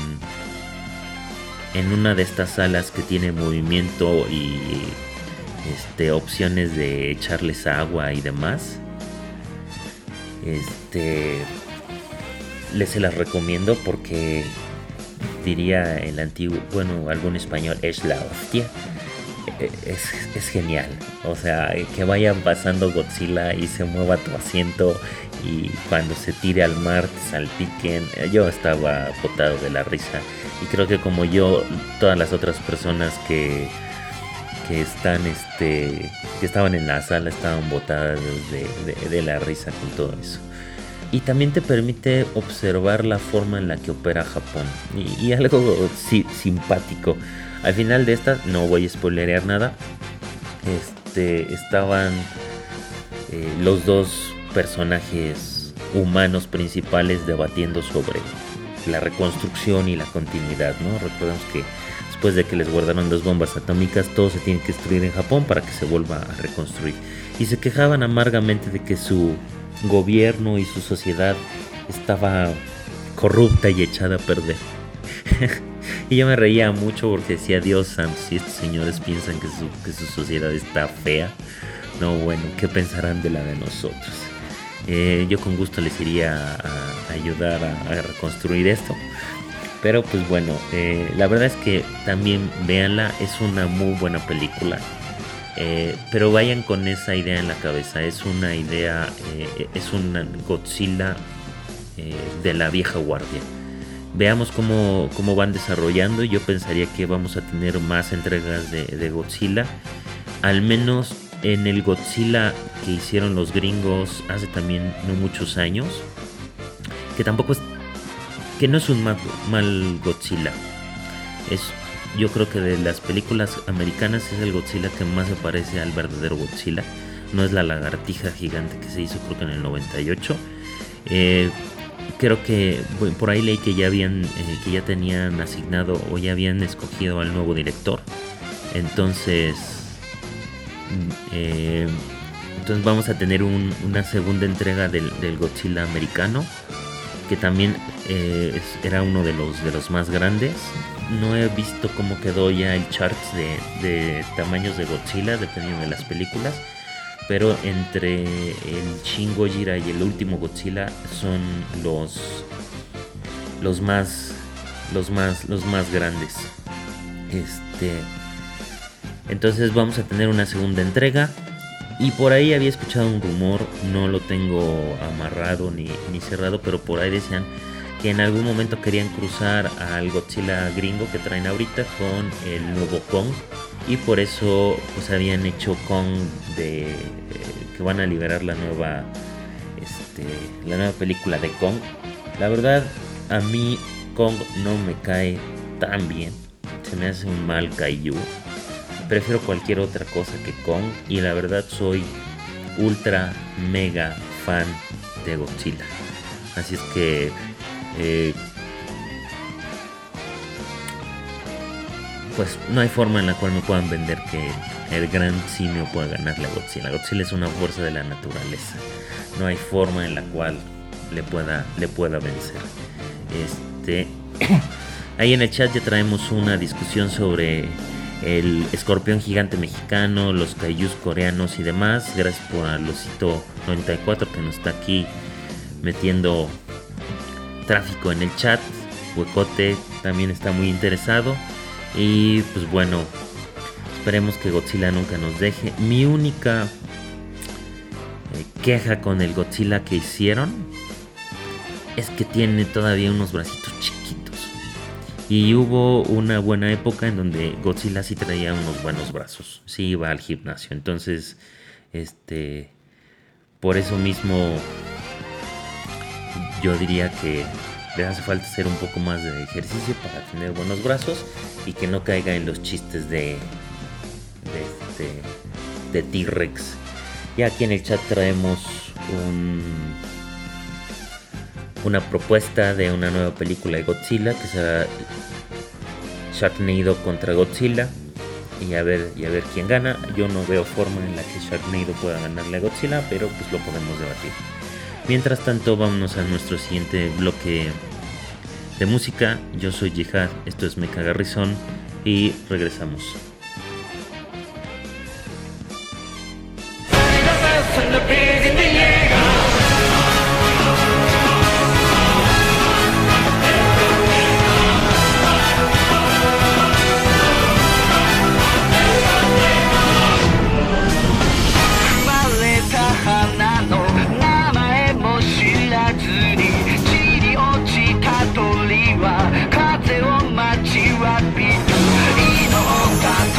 en una de estas salas que tiene movimiento y Este, opciones de echarles agua y demás, este, les se las recomiendo porque diría el antiguo, bueno, algún español, es la hostia. Es, es genial. O sea, que vayan pasando Godzilla y se mueva tu asiento y cuando se tire al mar te salpiquen. Yo estaba botado de la risa y creo que como yo, todas las otras personas que que están este que estaban en la sala estaban botadas de, de, de la risa con todo eso. Y también te permite observar la forma en la que opera Japón y, y algo sí, simpático. Al final de esta, no voy a spoilerear nada, este estaban eh, los dos personajes humanos principales debatiendo sobre la reconstrucción y la continuidad, ¿no? Recordemos que después de que les guardaron dos bombas atómicas, todo se tiene que destruir en Japón para que se vuelva a reconstruir. Y se quejaban amargamente de que su gobierno y su sociedad estaba corrupta y echada a perder. Y yo me reía mucho porque decía, Dios santo, si estos señores piensan que su, que su sociedad está fea, no, bueno, ¿qué pensarán de la de nosotros? Eh, yo con gusto les iría a, a ayudar a, a reconstruir esto. Pero pues bueno, eh, la verdad es que también véanla, es una muy buena película. Eh, pero vayan con esa idea en la cabeza, es una idea, eh, es una Godzilla eh, de la vieja guardia. Veamos cómo, cómo van desarrollando. Yo pensaría que vamos a tener más entregas de, de Godzilla. Al menos en el Godzilla que hicieron los gringos hace también no muchos años. Que tampoco es... que no es un mal, mal Godzilla. Es, yo creo que de las películas americanas es el Godzilla que más se parece al verdadero Godzilla. No es la lagartija gigante que se hizo creo que en el noventa y ocho. Eh, creo que bueno, por ahí leí que ya habían eh, que ya tenían asignado o ya habían escogido al nuevo director. Entonces eh, entonces vamos a tener un, una segunda entrega del, del Godzilla americano, que también eh, es, era uno de los, de los más grandes. No he visto cómo quedó ya el chart de, de tamaños de Godzilla, dependiendo de las películas. Pero entre el Shin Gojira y el último Godzilla son los, los más los más los más grandes. Este, entonces vamos a tener una segunda entrega. Y por ahí había escuchado un rumor, no lo tengo amarrado ni, ni cerrado, pero por ahí decían que en algún momento querían cruzar al Godzilla gringo que traen ahorita con el nuevo Kong. Y por eso pues habían hecho Kong de eh, que van a liberar la nueva este, la nueva película de Kong. La verdad, a mí Kong no me cae tan bien. Se me hace un mal kaiju. Prefiero cualquier otra cosa que Kong. Y la verdad soy ultra mega fan de Godzilla. Así es que eh, pues no hay forma en la cual me puedan vender que el gran simio pueda ganarle a Godzilla. Godzilla es una fuerza de la naturaleza. No hay forma en la cual le pueda, le pueda vencer. Este, ahí en el chat ya traemos una discusión sobre el escorpión gigante mexicano, los kaijus coreanos y demás. Gracias por a Losito noventa y cuatro que nos está aquí metiendo tráfico en el chat. Huecote también está muy interesado. Y pues bueno, esperemos que Godzilla nunca nos deje. Mi única eh, queja con el Godzilla que hicieron es que tiene todavía unos bracitos chiquitos. Y hubo una buena época en donde Godzilla sí traía unos buenos brazos. Sí iba al gimnasio. Entonces, este, por eso mismo yo diría que le hace falta hacer un poco más de ejercicio para tener buenos brazos y que no caiga en los chistes de de, este, de T-Rex. Y aquí en el chat traemos un, una propuesta de una nueva película de Godzilla que será Sharknado contra Godzilla. Y a ver, y a ver quién gana. Yo no veo forma en la que Sharknado pueda ganarle a Godzilla, pero pues lo podemos debatir. Mientras tanto, vámonos a nuestro siguiente bloque de música. Yo soy Jihad, esto es Mecha Garrison y regresamos. Got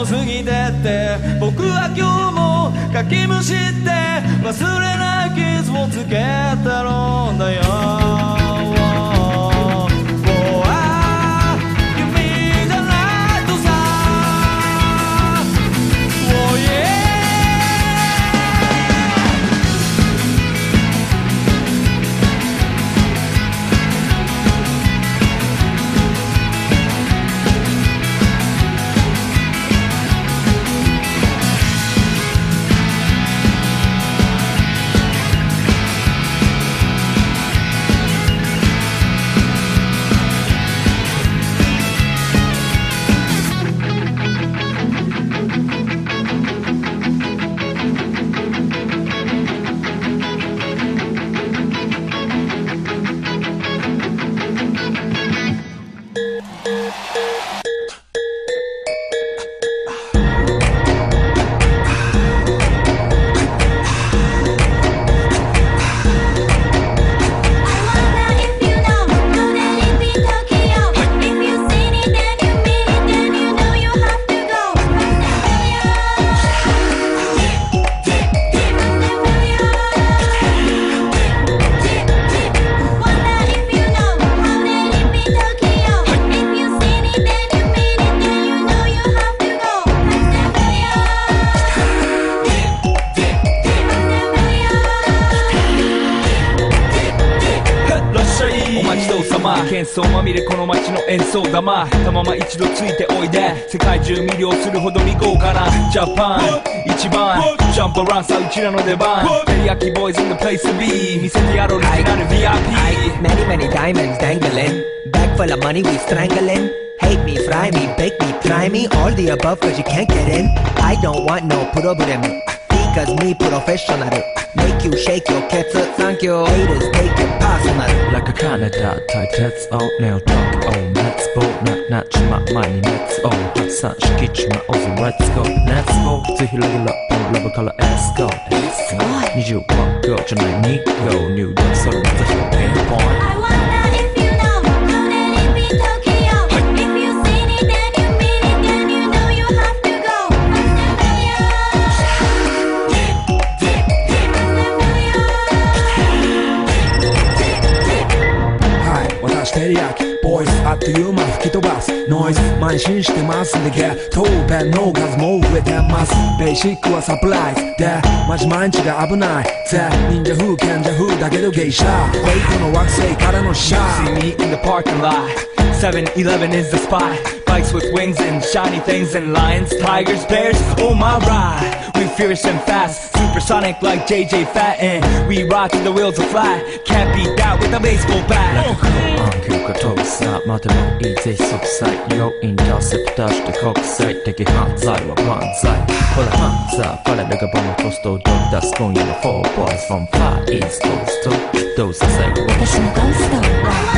も過ぎてって僕は今日もかきむしって忘れない傷をつけてるんだよ喧騒まみれこの街の演奏玉たまま一度ついておいで世界中魅了するほどに豪華なジャパン一番ジャンプランさうちらの出番テリヤキボーイズ in the place to be 見せてやろうオリジナル ブイアイピー Many many diamonds dangling Bag full of money we strangling Hate me, fry me, bake me, try me All the above cause you can't get in I don't want no problem Because me professional Make you shake your cats Thank you Haters take it personal Like a Canada 対鉄をネオトークを熱望ななっちま前に熱を発散しきちまおうぜ Let's go Let's go ぜひレギュラーラブから Let's go Let's go にじゅうごごじゃないにご入力それもぜひピンポイント I wonder if you know how they live in Tokyo If you seen it then you mean it then you know you have to go 私テリヤキボイスあっという間吹き飛ばすノイズ慢心してますんでゲットペンの数も増えてますベーシックはサプライズでマジ毎日が危ないぜ忍者風賢者風だけど芸者フェイクの惑星からのシャー See me in the parking lot seven eleven is the spot Bikes with wings and shiny things and lions, tigers, bears, oh my ride We fierce and fast, supersonic like J J Fatten We rock till the wheels are flat, can't beat that with a baseball bat 暗球が飛ぶさ待てもいいぜ即歳要インターセプターして国際的犯罪は万歳ほらハンザーファレルがボムコストをド出す今夜の four boys from far east coast どうせ最後私のゴースト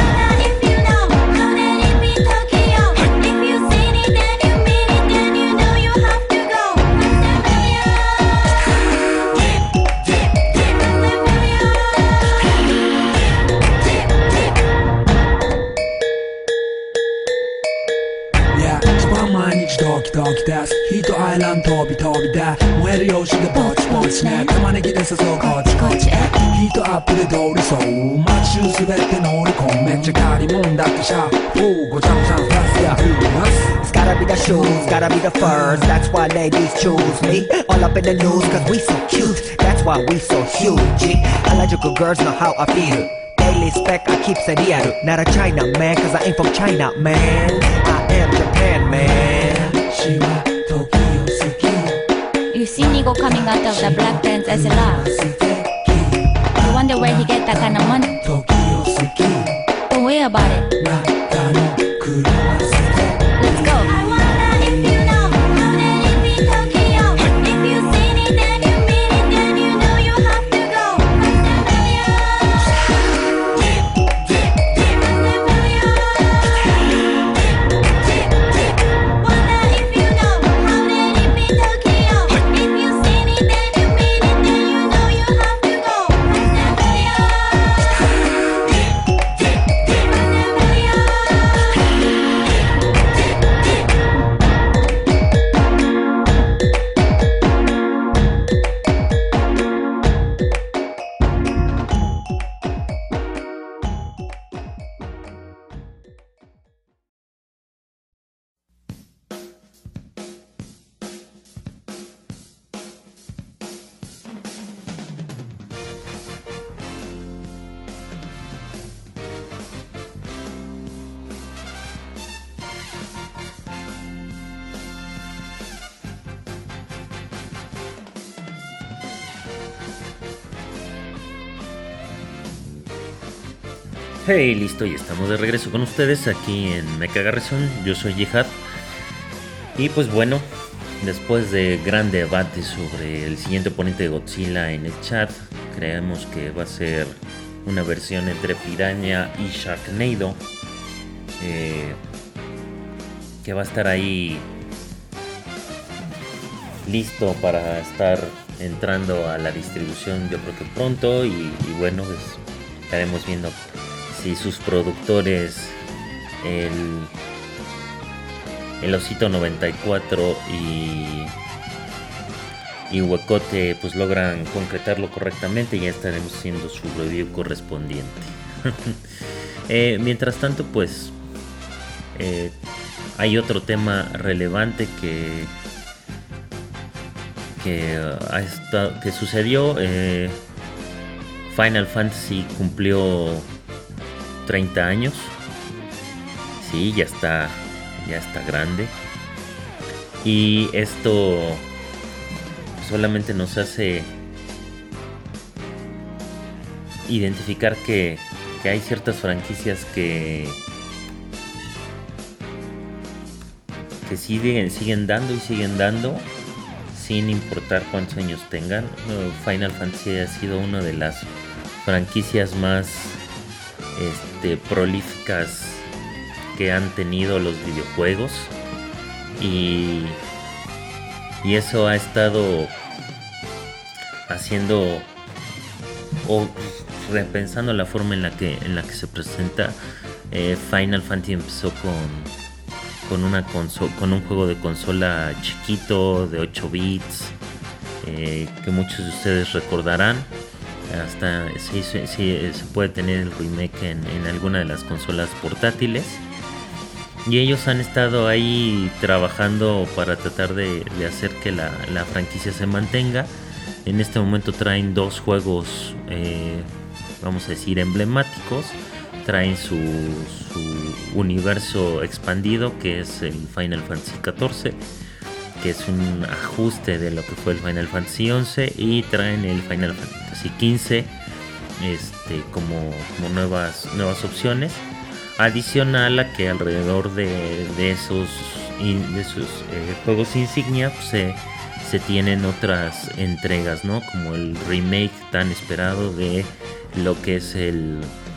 ドキドキですヒートアイランド飛び飛びで燃えるよしでぼちぼちね玉ねぎで誘うこっちこっちへヒートアップで通りそう街中すべて乗り込むめっちゃ借りもんだってシャーフごちゃごちゃフラスやフーマス It's gotta be the shoes, gotta be the furs That's why ladies choose me All up in the news cause we so cute That's why we so huge Harajuku girls know how I feel Daily spec I keep it real Not a China man cause I ain't from China man I am Japan man You see Nigo coming out of the black pants as a laugh You wonder where he get that kind of money Don't worry about it Let's go I wonder if you know how they live in Tokyo If you seen it then you mean it then you know you have to go Wonder if you know how they live in Tokyo If you seen it then you mean it then you know you have to go Hey, listo, y estamos de regreso con ustedes aquí en Mechagarrison. Yo soy Jihad. Y pues bueno, después de gran debate sobre el siguiente oponente de Godzilla en el chat, creemos que va a ser una versión entre Piranha y Sharknado, eh, que va a estar ahí listo para estar entrando a la distribución, yo creo que pronto. Y, y bueno, pues estaremos viendo si sus productores, el, el Osito noventa y cuatro y, y Huecote, pues logran concretarlo correctamente. Y ya estaremos haciendo su review correspondiente. eh, mientras tanto, pues eh, hay otro tema relevante que que, uh, ha estado, que sucedió. eh, Final Fantasy cumplió treinta años. Sí, ya está, ya está grande. Y esto solamente nos hace identificar que, que hay ciertas franquicias que, que siguen, siguen dando y siguen dando sin importar cuántos años tengan. Final Fantasy ha sido una de las franquicias más este, prolíficas que han tenido los videojuegos, y, y eso ha estado haciendo o repensando la forma en la que, en la que se presenta. eh, Final Fantasy empezó con con una conso- con un juego de consola chiquito de ocho bits, eh, que muchos de ustedes recordarán. Hasta sí, sí, sí, se puede tener el remake en, en alguna de las consolas portátiles, y ellos han estado ahí trabajando para tratar de, de hacer que la, la franquicia se mantenga. En este momento traen dos juegos, eh, vamos a decir, emblemáticos. Traen su, su universo expandido, que es el Final Fantasy catorce, que es un ajuste de lo que fue el Final Fantasy once, y traen el Final Fantasy quince este, como, como nuevas, nuevas opciones. Adicional a que alrededor de, de esos, de esos eh, juegos insignia, pues, se, se tienen otras entregas, ¿no? Como el remake tan esperado de lo que es el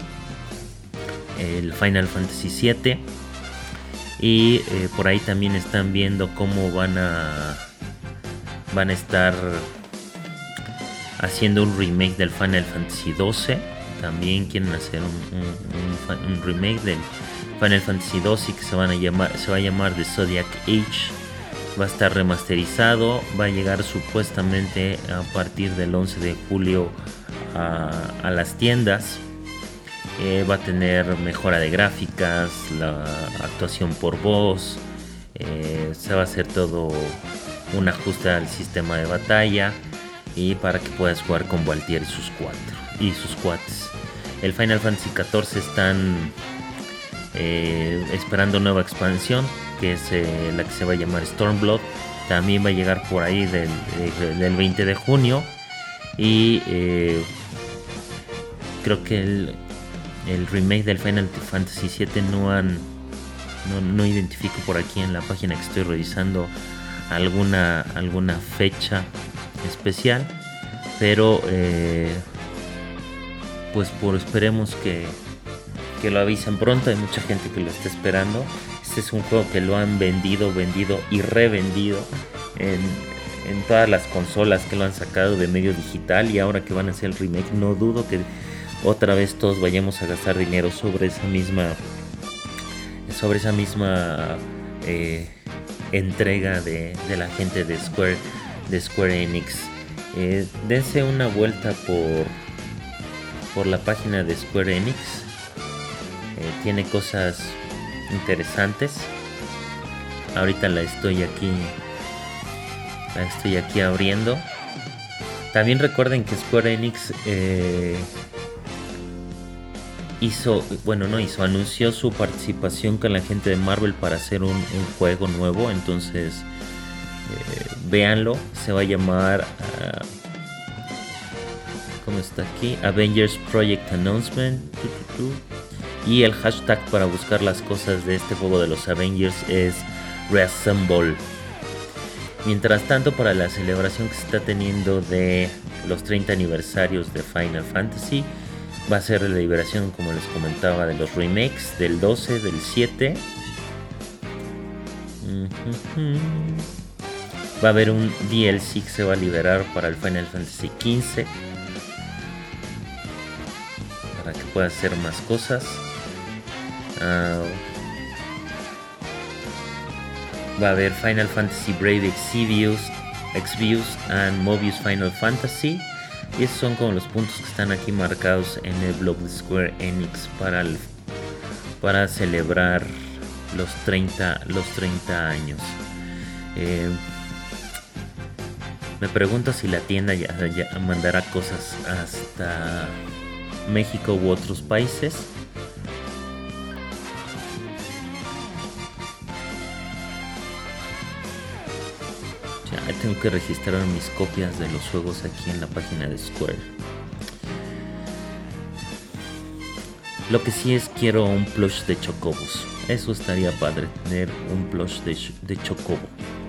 el Final Fantasy siete, y eh, por ahí también están viendo cómo van a van a estar haciendo un remake del Final Fantasy doce. También quieren hacer un, un, un, un remake del Final Fantasy doce, que se van a llamar se va a llamar The Zodiac Age. Va a estar remasterizado, va a llegar supuestamente a partir del once de julio a, a las tiendas. Eh, va a tener mejora de gráficas, la actuación por voz, eh, se va a hacer todo un ajuste al sistema de batalla, y para que puedas jugar con Valtier y sus cuatro y sus cuates. El Final Fantasy catorce están eh, esperando nueva expansión, que es eh, la que se va a llamar Stormblood. También va a llegar por ahí del, eh, del veinte de junio, y eh, creo que el El remake del Final Fantasy siete no han no, no identifico por aquí en la página que estoy revisando alguna alguna fecha especial, pero eh, pues por esperemos que, que lo avisen pronto. Hay mucha gente que lo está esperando. Este es un juego que lo han vendido, vendido y revendido en, en todas las consolas que lo han sacado de medio digital, y ahora que van a hacer el remake, no dudo que otra vez todos vayamos a gastar dinero sobre esa misma sobre esa misma eh, entrega de, de la gente de Square de Square Enix. Eh, dense una vuelta por por la página de Square Enix. Eh, tiene cosas interesantes. Ahorita la estoy aquí la estoy aquí abriendo. También recuerden que Square Enix eh, hizo, bueno, no hizo, anunció su participación con la gente de Marvel para hacer un, un juego nuevo. Entonces, eh, véanlo. Se va a llamar, uh, ¿cómo está aquí? Avengers Project Announcement. Y el hashtag para buscar las cosas de este juego de los Avengers es Reassemble. Mientras tanto, para la celebración que se está teniendo de los treinta aniversarios de Final Fantasy, va a ser la liberación, como les comentaba, de los remakes del doce, del siete. Va a haber un D L C que se va a liberar para el Final Fantasy quince, para que pueda hacer más cosas. Uh, va a haber Final Fantasy Brave Exvius, Exvius and Mobius Final Fantasy. Y esos son como los puntos que están aquí marcados en el blog de Square Enix para, el, para celebrar los treinta, los treinta años. Eh, me pregunto si la tienda ya, ya mandará cosas hasta México u otros países. Ya tengo que registrar mis copias de los juegos aquí en la página de Square. Lo que sí es, quiero un plush de Chocobos. Eso estaría padre, tener un plush de, de Chocobo.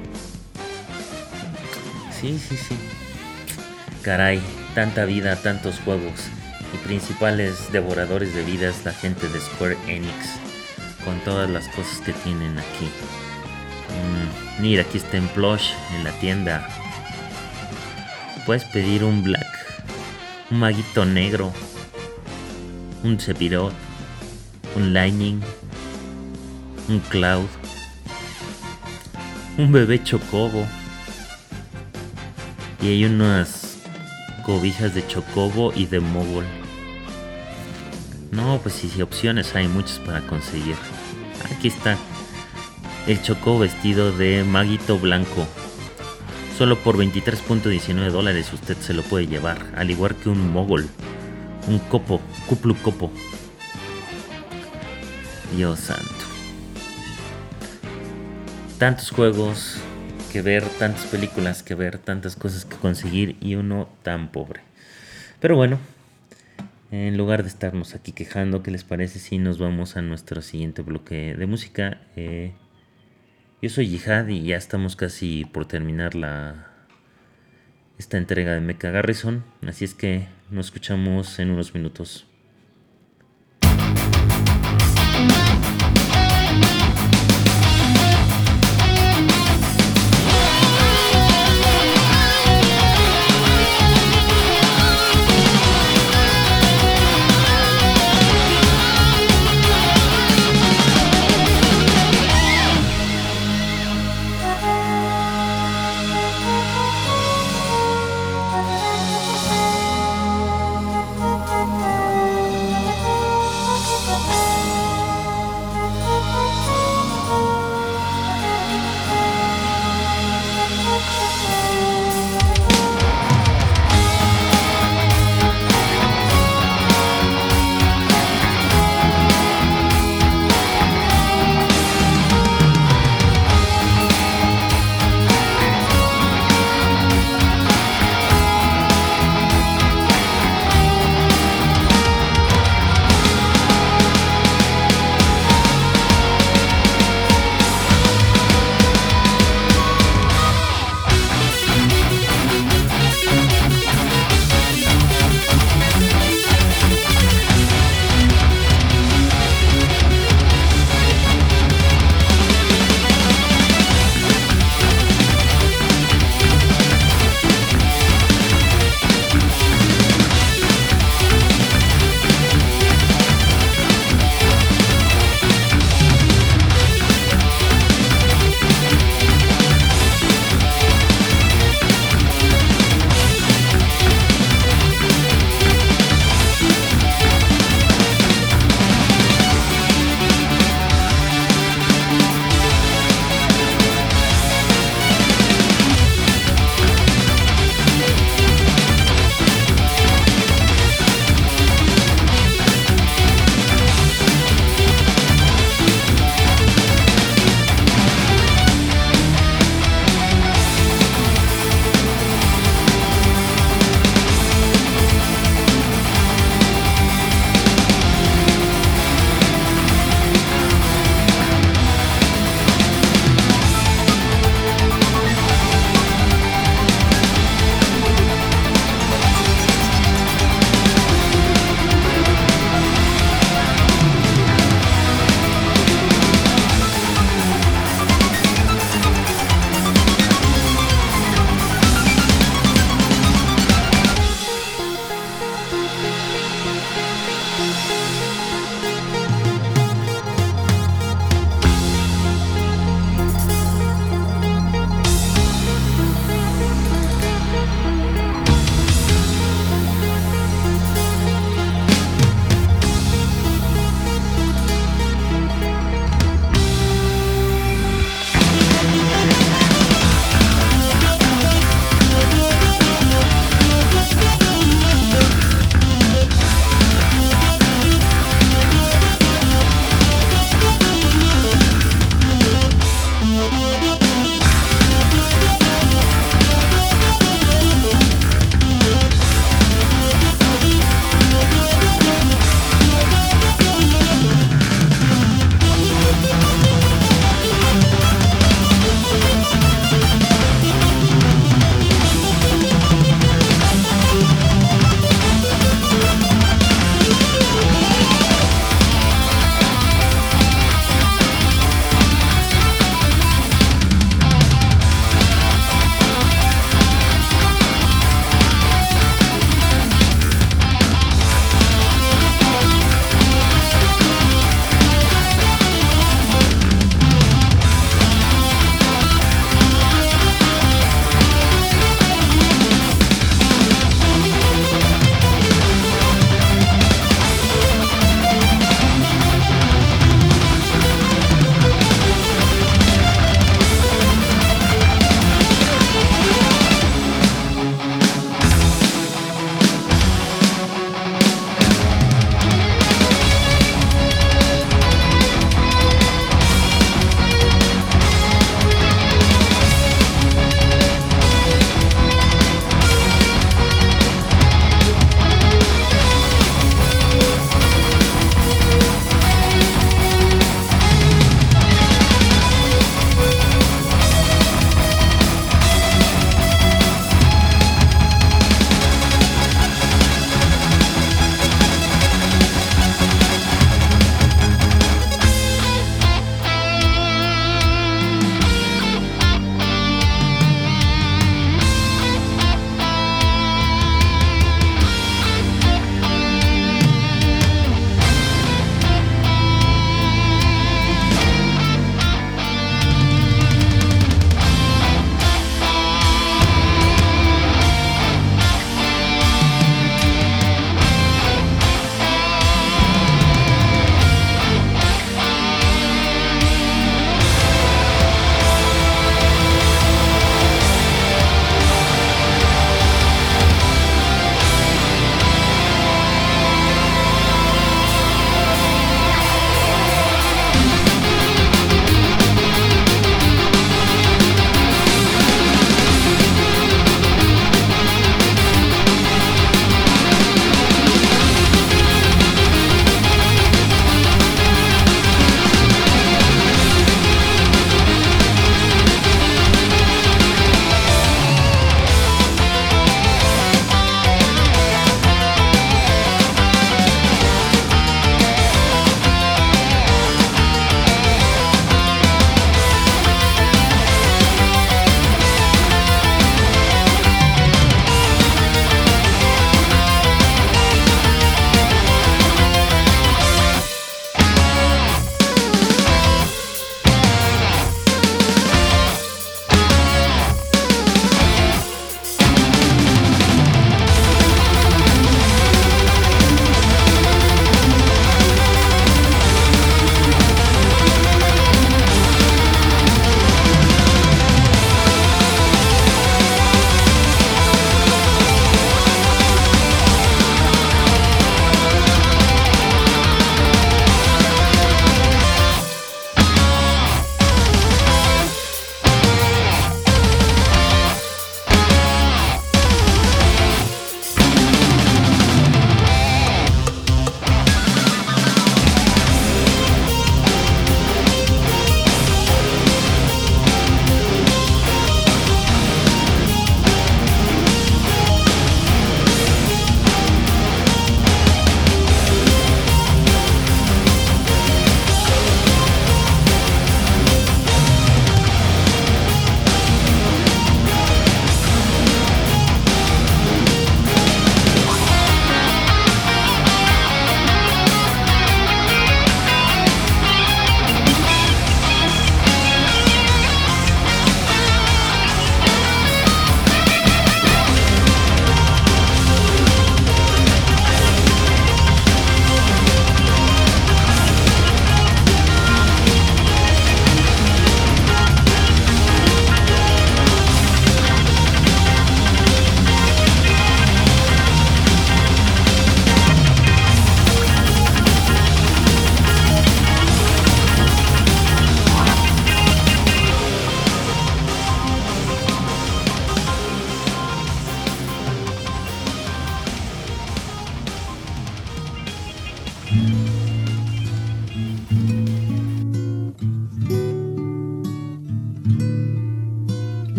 Sí, sí, sí. Caray, tanta vida, tantos juegos. Y principales devoradores de vidas, la gente de Square Enix. Con todas las cosas que tienen aquí. Mm, mira, aquí está en plush en la tienda. Puedes pedir un Black, un Maguito Negro, un Sephiroth, un Lightning, un Cloud, un bebé Chocobo. Y hay unas cobijas de Chocobo y de Mogol. No, pues sí, sí, opciones hay muchas para conseguir. Aquí está el Chocobo vestido de Maguito Blanco. Solo por veintitrés punto diecinueve dólares usted se lo puede llevar. Al igual que un Mogol, un Copo, Cuplu Copo. Dios santo. Tantos juegos que ver, tantas películas que ver, tantas cosas que conseguir y uno tan pobre. Pero bueno, en lugar de estarnos aquí quejando, ¿qué les parece si nos vamos a nuestro siguiente bloque de música? Eh, yo soy Jihad y ya estamos casi por terminar la esta entrega de Mecha Garrison, así es que nos escuchamos en unos minutos.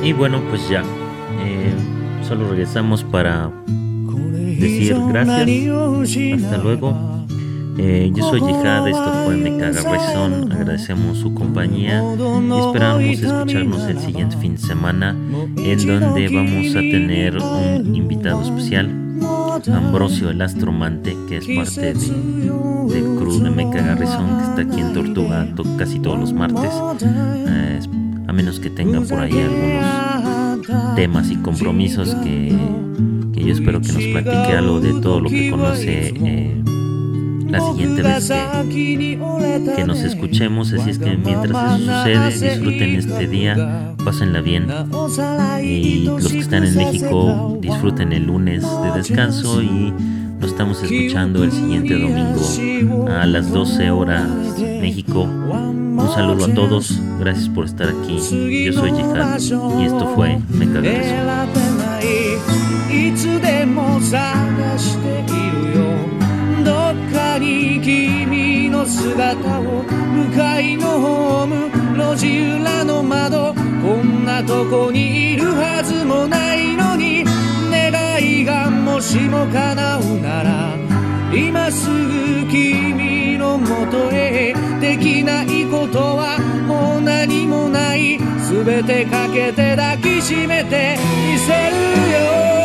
Y bueno, pues ya, eh, solo regresamos para decir gracias, hasta luego. Eh, yo soy Jihad, esto fue Me Caga Rezón, agradecemos su compañía y esperamos escucharnos el siguiente fin de semana, en donde vamos a tener un invitado especial, Ambrosio el Astromante, que es parte de, del crew de Me Caga Rezón, que está aquí en Tortuga to- casi todos los martes, eh, a menos que tenga por ahí algunos temas y compromisos que, que yo espero que nos platique algo de todo lo que conoce eh, la siguiente vez que, que nos escuchemos. Así es que mientras eso sucede, disfruten este día, pásenla bien, y los que están en México disfruten el lunes de descanso y nos estamos escuchando el siguiente domingo a las doce horas México. Un saludo a todos, gracias por estar aquí. Yo soy Jihad y esto fue Me Caga Rezón. いつでも探しているよどっかに君の姿を向かいのホーム路地裏の窓こんなとこにいるはずもないのに願いがもしも叶うなら今すぐ君のもとへできないことはもう何もない全てかけて抱きしめてみせるよ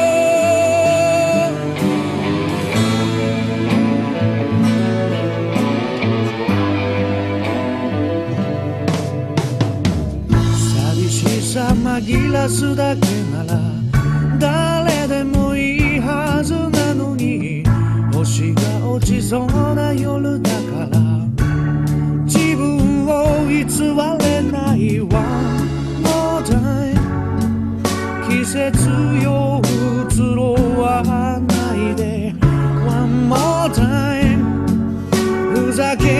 紛らすだけなら誰でもいいはずなのに星が落ちそうな夜だから自分を偽れない One more time 季節よ移ろわないで One more time ふざけ